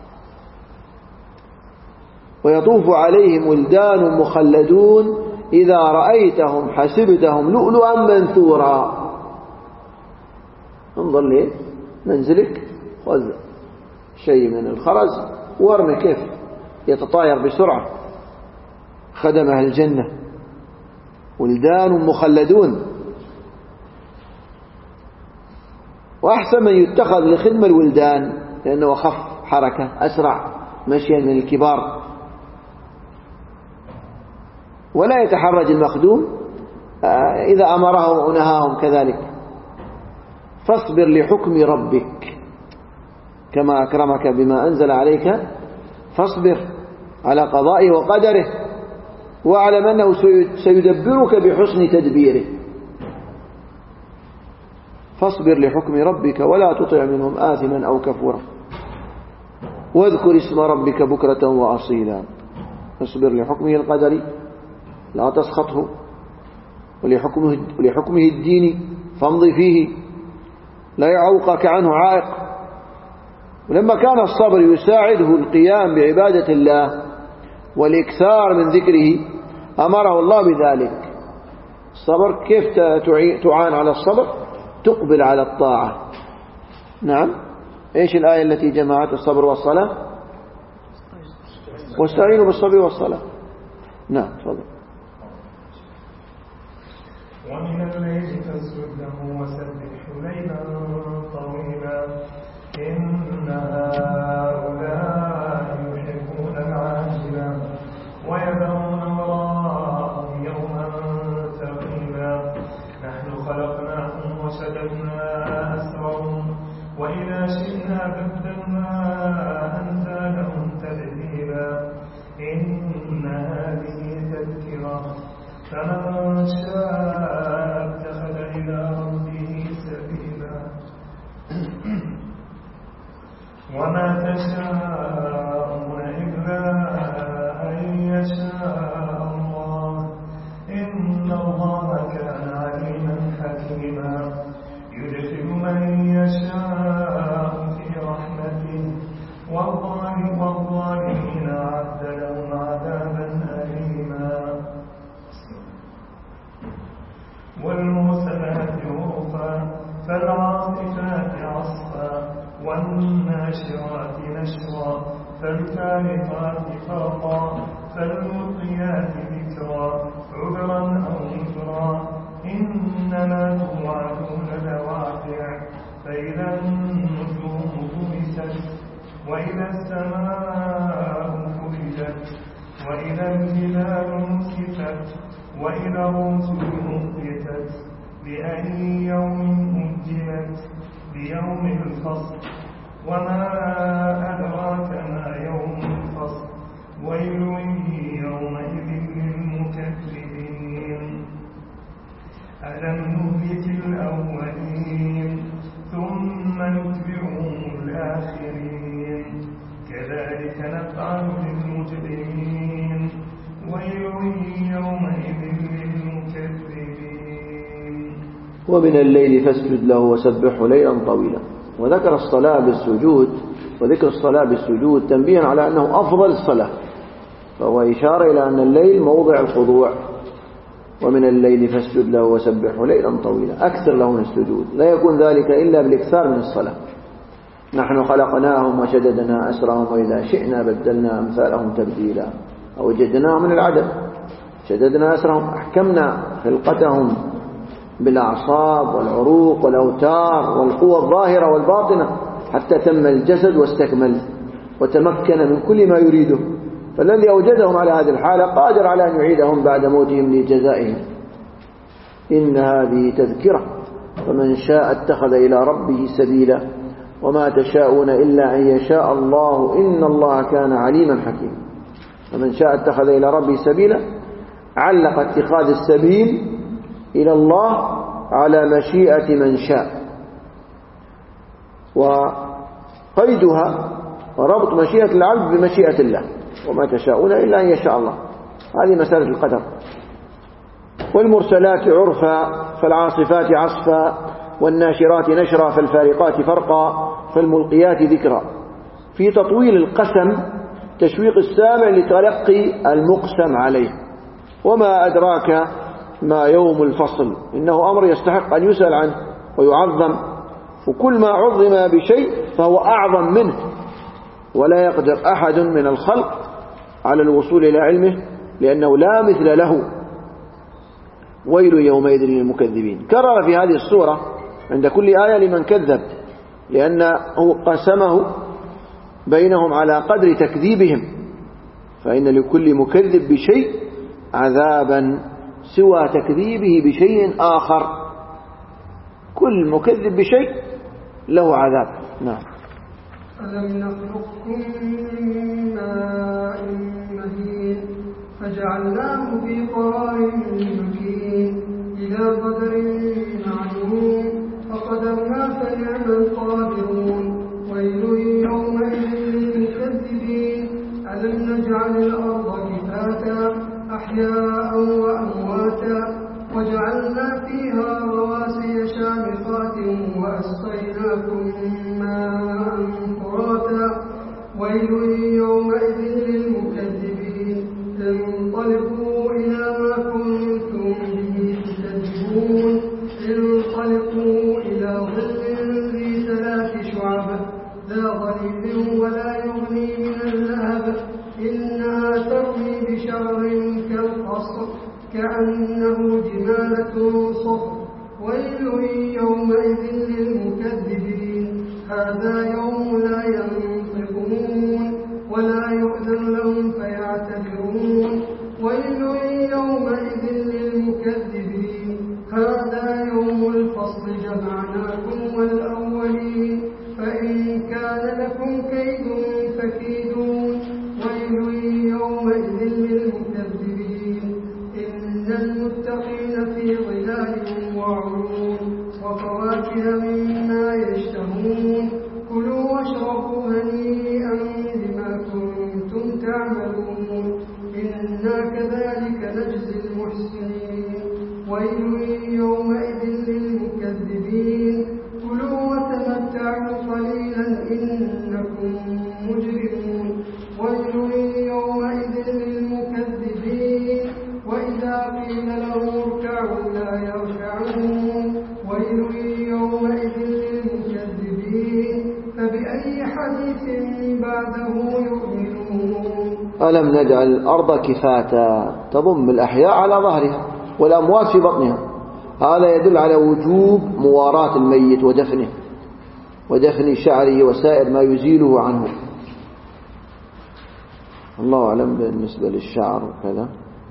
[SPEAKER 1] ويطوف عليهم ولدان مخلدون إذا رأيتهم حسبتهم لؤلؤا منثورا. انظر ليه منزلك خذ شيء من الخرز وارمي كيف يتطاير بسرعة. خدم أهل الجنة ولدان مخلدون، وأحسن من يتخذ لخدمة الولدان لأنه أخف حركة أسرع مشيا من الكبار، ولا يتحرج المخدوم إذا أمرهم ونهاهم كذلك. فاصبر لحكم ربك كما أكرمك بما أنزل عليك، فاصبر على قضائه وقدره، واعلم أنه سيدبرك بحسن تدبيره. فاصبر لحكم ربك ولا تطع منهم آثما أو كفورا واذكر اسم ربك بكرة وأصيلا. اصبر لحكمه القدري لا تسخطه، ولحكمه, ولحكمه الديني فامضي فيه لا يعوقك عنه عائق. ولما كان الصبر يساعده القيام بعبادة الله والإكثار من ذكره أمره الله بذلك. الصبر كيف تعان على الصبر؟ تقبل على الطاعة. نعم، إيش الآية التي جمعت الصبر والصلاة؟ واستعينوا بالصبر والصلاة. نعم تفضل.
[SPEAKER 4] ومن الليل فاسجد له وسبح ليلا طويلا إن هؤلاء يحبون العاجلة ويذرون وراءهم يوما ثقيلا. نحن خلقناهم وشددنا أسرهم وإذا شئنا بدلنا أمثالهم تبديلا. إن هذه تذكرة فمن شاء اتخذ إلى ربه سبيلا. وما تشاءون إلا أن يشاء الله إن الله كان عليما حكيما. يدخل من يشاء في رحمته والظالمين أعد لهم عذابا أليما. والمرسلات عرفا فالعاصفات عصفا والناشرات نشرا فالفارقات فرقا فالملقيات ذكرا عذرا أو نذرا. إنما توعدون لواقع فإذا النجوم طمست وإذا السماء فرجت وإذا الجبال نسفت وإذا الرسل أقتت بأي يوم أجلت ليوم الفصل. وما أدراك ما يوم الفصل ويل يومئذ للمكذبين. ألم نهلك الأولين ثم نتبعهم الآخرين كذلك نفعل بالمجرمين ويل يومئذ للمكذبين.
[SPEAKER 1] ومن الليل فاسجد له وسبحه ليلا طويلا. وذكر الصلاة بالسجود، وذكر الصلاة بالسجود تنبيها على أنه أفضل الصلاة، فهو إشارة إلى أن الليل موضع الخضوع. ومن الليل فاسجد له وسبحه ليلا طويلا، أكثر له من السجود، لا يكون ذلك إلا بالإكثار من الصلاة. نحن خلقناهم وشددنا أسرهم وإذا شئنا بدلنا أمثالهم تبديلا. أوجدناهم من العدم، شددنا أسرهم، أحكمنا خلقتهم بالأعصاب والعروق والأوتار والقوى الظاهرة والباطنة حتى تم الجسد واستكمل وتمكن من كل ما يريده. فالذي أوجدهم على هذه الحالة قادر على أن يعيدهم بعد موتهم لجزائهم. إن هذه تذكرة فمن شاء اتخذ إلى ربه سبيلا وما تشاءون إلا أن يشاء الله إن الله كان عليما حكيما. فمن شاء اتخذ إلى ربه سبيلا علق اتخاذ السبيل إلى الله على مشيئة من شاء، وقيدها وربط مشيئة العبد بمشيئة الله، وما تشاءون إلا أن يشاء الله. هذه مسألة القدر. والمرسلات عرفا فالعاصفات عصفا والناشرات نشرا فالفارقات فرقا فالملقيات ذكرا. في تطويل القسم تشويق السامع لتلقي المقسم عليه. وما أدراك ما يوم الفصل، إنه أمر يستحق أن يسأل عنه ويعظم، وكل ما عظم بشيء فهو أعظم منه، ولا يقدر أحد من الخلق على الوصول إلى علمه لأنه لا مثل له. ويل يومئذ للمكذبين. كرر في هذه السورة عند كل آية لمن كذب، لأنه قسمه بينهم على قدر تكذيبهم، فإن لكل مكذب بشيء عذابا سوى تكذيبه بشيء آخر. كل مكذب بشيء له عذاب. نعم.
[SPEAKER 6] ألم نخلقكم من ماء مهين فجعلناه في قرار مكين إلى قدر معلوم فقدرنا فنعم القادرون. ويل يومئذ للمكذبين. ألم نجعل الأرض كفاتا أحياء وأمواتا وجعلنا فيها رواسي شامخات وأسقيناكم ماء فراتا. ويل يومئذ للمكذبين. انطلقوا إلى ما كنتم به تكذبون. انطلقوا إلى ظل ذي ثلاث شعب لا ظليل ولا يغني من اللهب إنها ترمي بشرر كالقصر كأنه جمالة صفر. ويل يومئذ للمكذبين. هذا يوم لا ينطقون ولا يؤذن لهم فيعتذرون. ويل يومئذ للمكذبين. هذا يوم الفصل جمعناكم والأولين فإن كان لكم كيد فكيدون. ويل يومئذ للمكذبين. إن المتقين في ظلال وعيون وفواكه مما يشتهون. كلوا واشربوا هنيئا بما كنتم تعملون. إنا كذلك نجزي المحسنين. ويل يومئذ للمكذبين. كلوا وتمتعوا قليلا إنكم مجرمون. ويل يومئذ للمكذبين. وإذا قيل لهم اركعوا لا يركعون. ويل يومئذ للمكذبين. فبأي حديث بعده يؤمنون.
[SPEAKER 1] ألم نجعل الأرض كفاتا تضم الأحياء على ظهرها والأموات في بطنها. هذا يدل على وجوب مواراة الميت ودفنه ودفن شعره وسائر ما يزيله عنه. الله أعلم بالنسبة للشعر وكذا،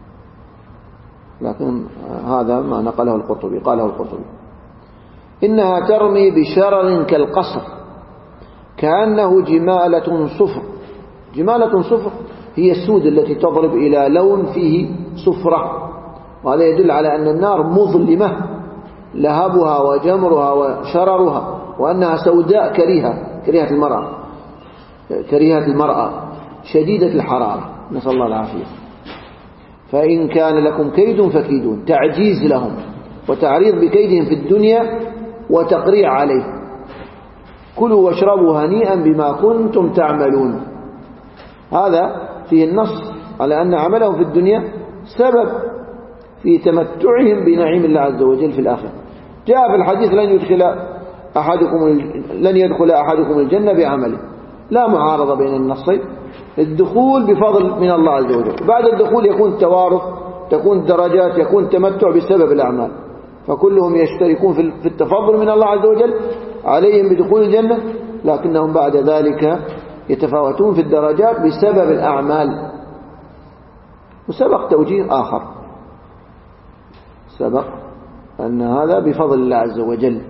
[SPEAKER 1] لكن هذا ما نقله القرطبي قاله القرطبي. إنها ترمي بشرر كالقصر كأنه جمالة صفر. جمالة صفر هي السود التي تضرب إلى لون فيه صفرة، وهذا يدل على أن النار مظلمة لهبها وجمرها وشررها، وأنها سوداء كريهة كريهة المرأة كريهة المرأة شديدة الحرارة، نسأل الله العافية. فإن كان لكم كيد فكيدون، تعجيز لهم وتعريض بكيدهم في الدنيا وتقريع عليه. كلوا واشربوا هنيئا بما كنتم تعملون. هذا فيه النص على أن عملهم في الدنيا سبب في تمتعهم بنعيم الله عز وجل في الآخرة. جاء في الحديث لن يدخل أحدكم لن يدخل أحدكم الجنة بعمله. لا معارضة بين النصين. الدخول بفضل من الله عز وجل، بعد الدخول يكون توارث، تكون درجات، يكون تمتع بسبب الأعمال. فكلهم يشتركون في التفضل من الله عز وجل عليهم بدخول الجنة، لكنهم بعد ذلك يتفاوتون في الدرجات بسبب الأعمال. وسبق توجيه آخر، سبق أن هذا بفضل الله عز وجل،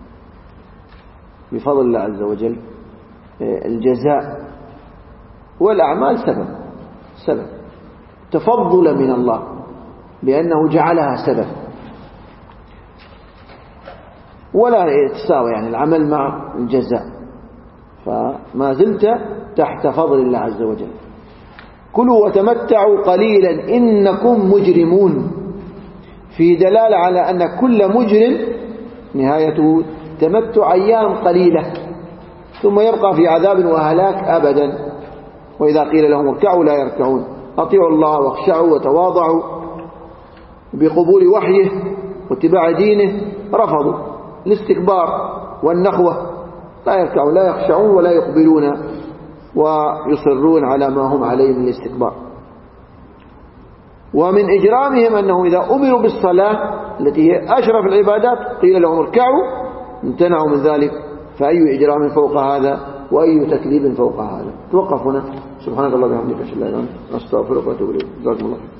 [SPEAKER 1] بفضل الله عز وجل الجزاء والأعمال سبب سبب تفضل من الله بأنه جعلها سبب، ولا يتساوي يعني العمل مع الجزاء، فما زلت تحت فضل الله عز وجل. كلوا وتمتعوا قليلا إنكم مجرمون، في دلالة على أن كل مجرم نهايته تمتع أيام قليلة ثم يبقى في عذاب وهلاك أبدا. وإذا قيل لهم اركعوا لا يركعون، أطيعوا الله واخشعوا وتواضعوا بقبول وحيه واتباع دينه، رفضوا الاستكبار والنخوة، لا يركعون لا يخشعون ولا يقبلون ويصرون على ما هم عليه من الاستكبار. ومن إجرامهم أنه إذا أمروا بالصلاة التي هي أشرف العبادات قيل لهم اركعوا امتنعوا من ذلك، فأي إجرام فوق هذا وأي تكذيب فوق هذا. توقف هنا. سبحانك اللهم وبحمدك أشهد أن لا إله إلا أنت أستغفرك وأتوب إليك. جزاكم الله.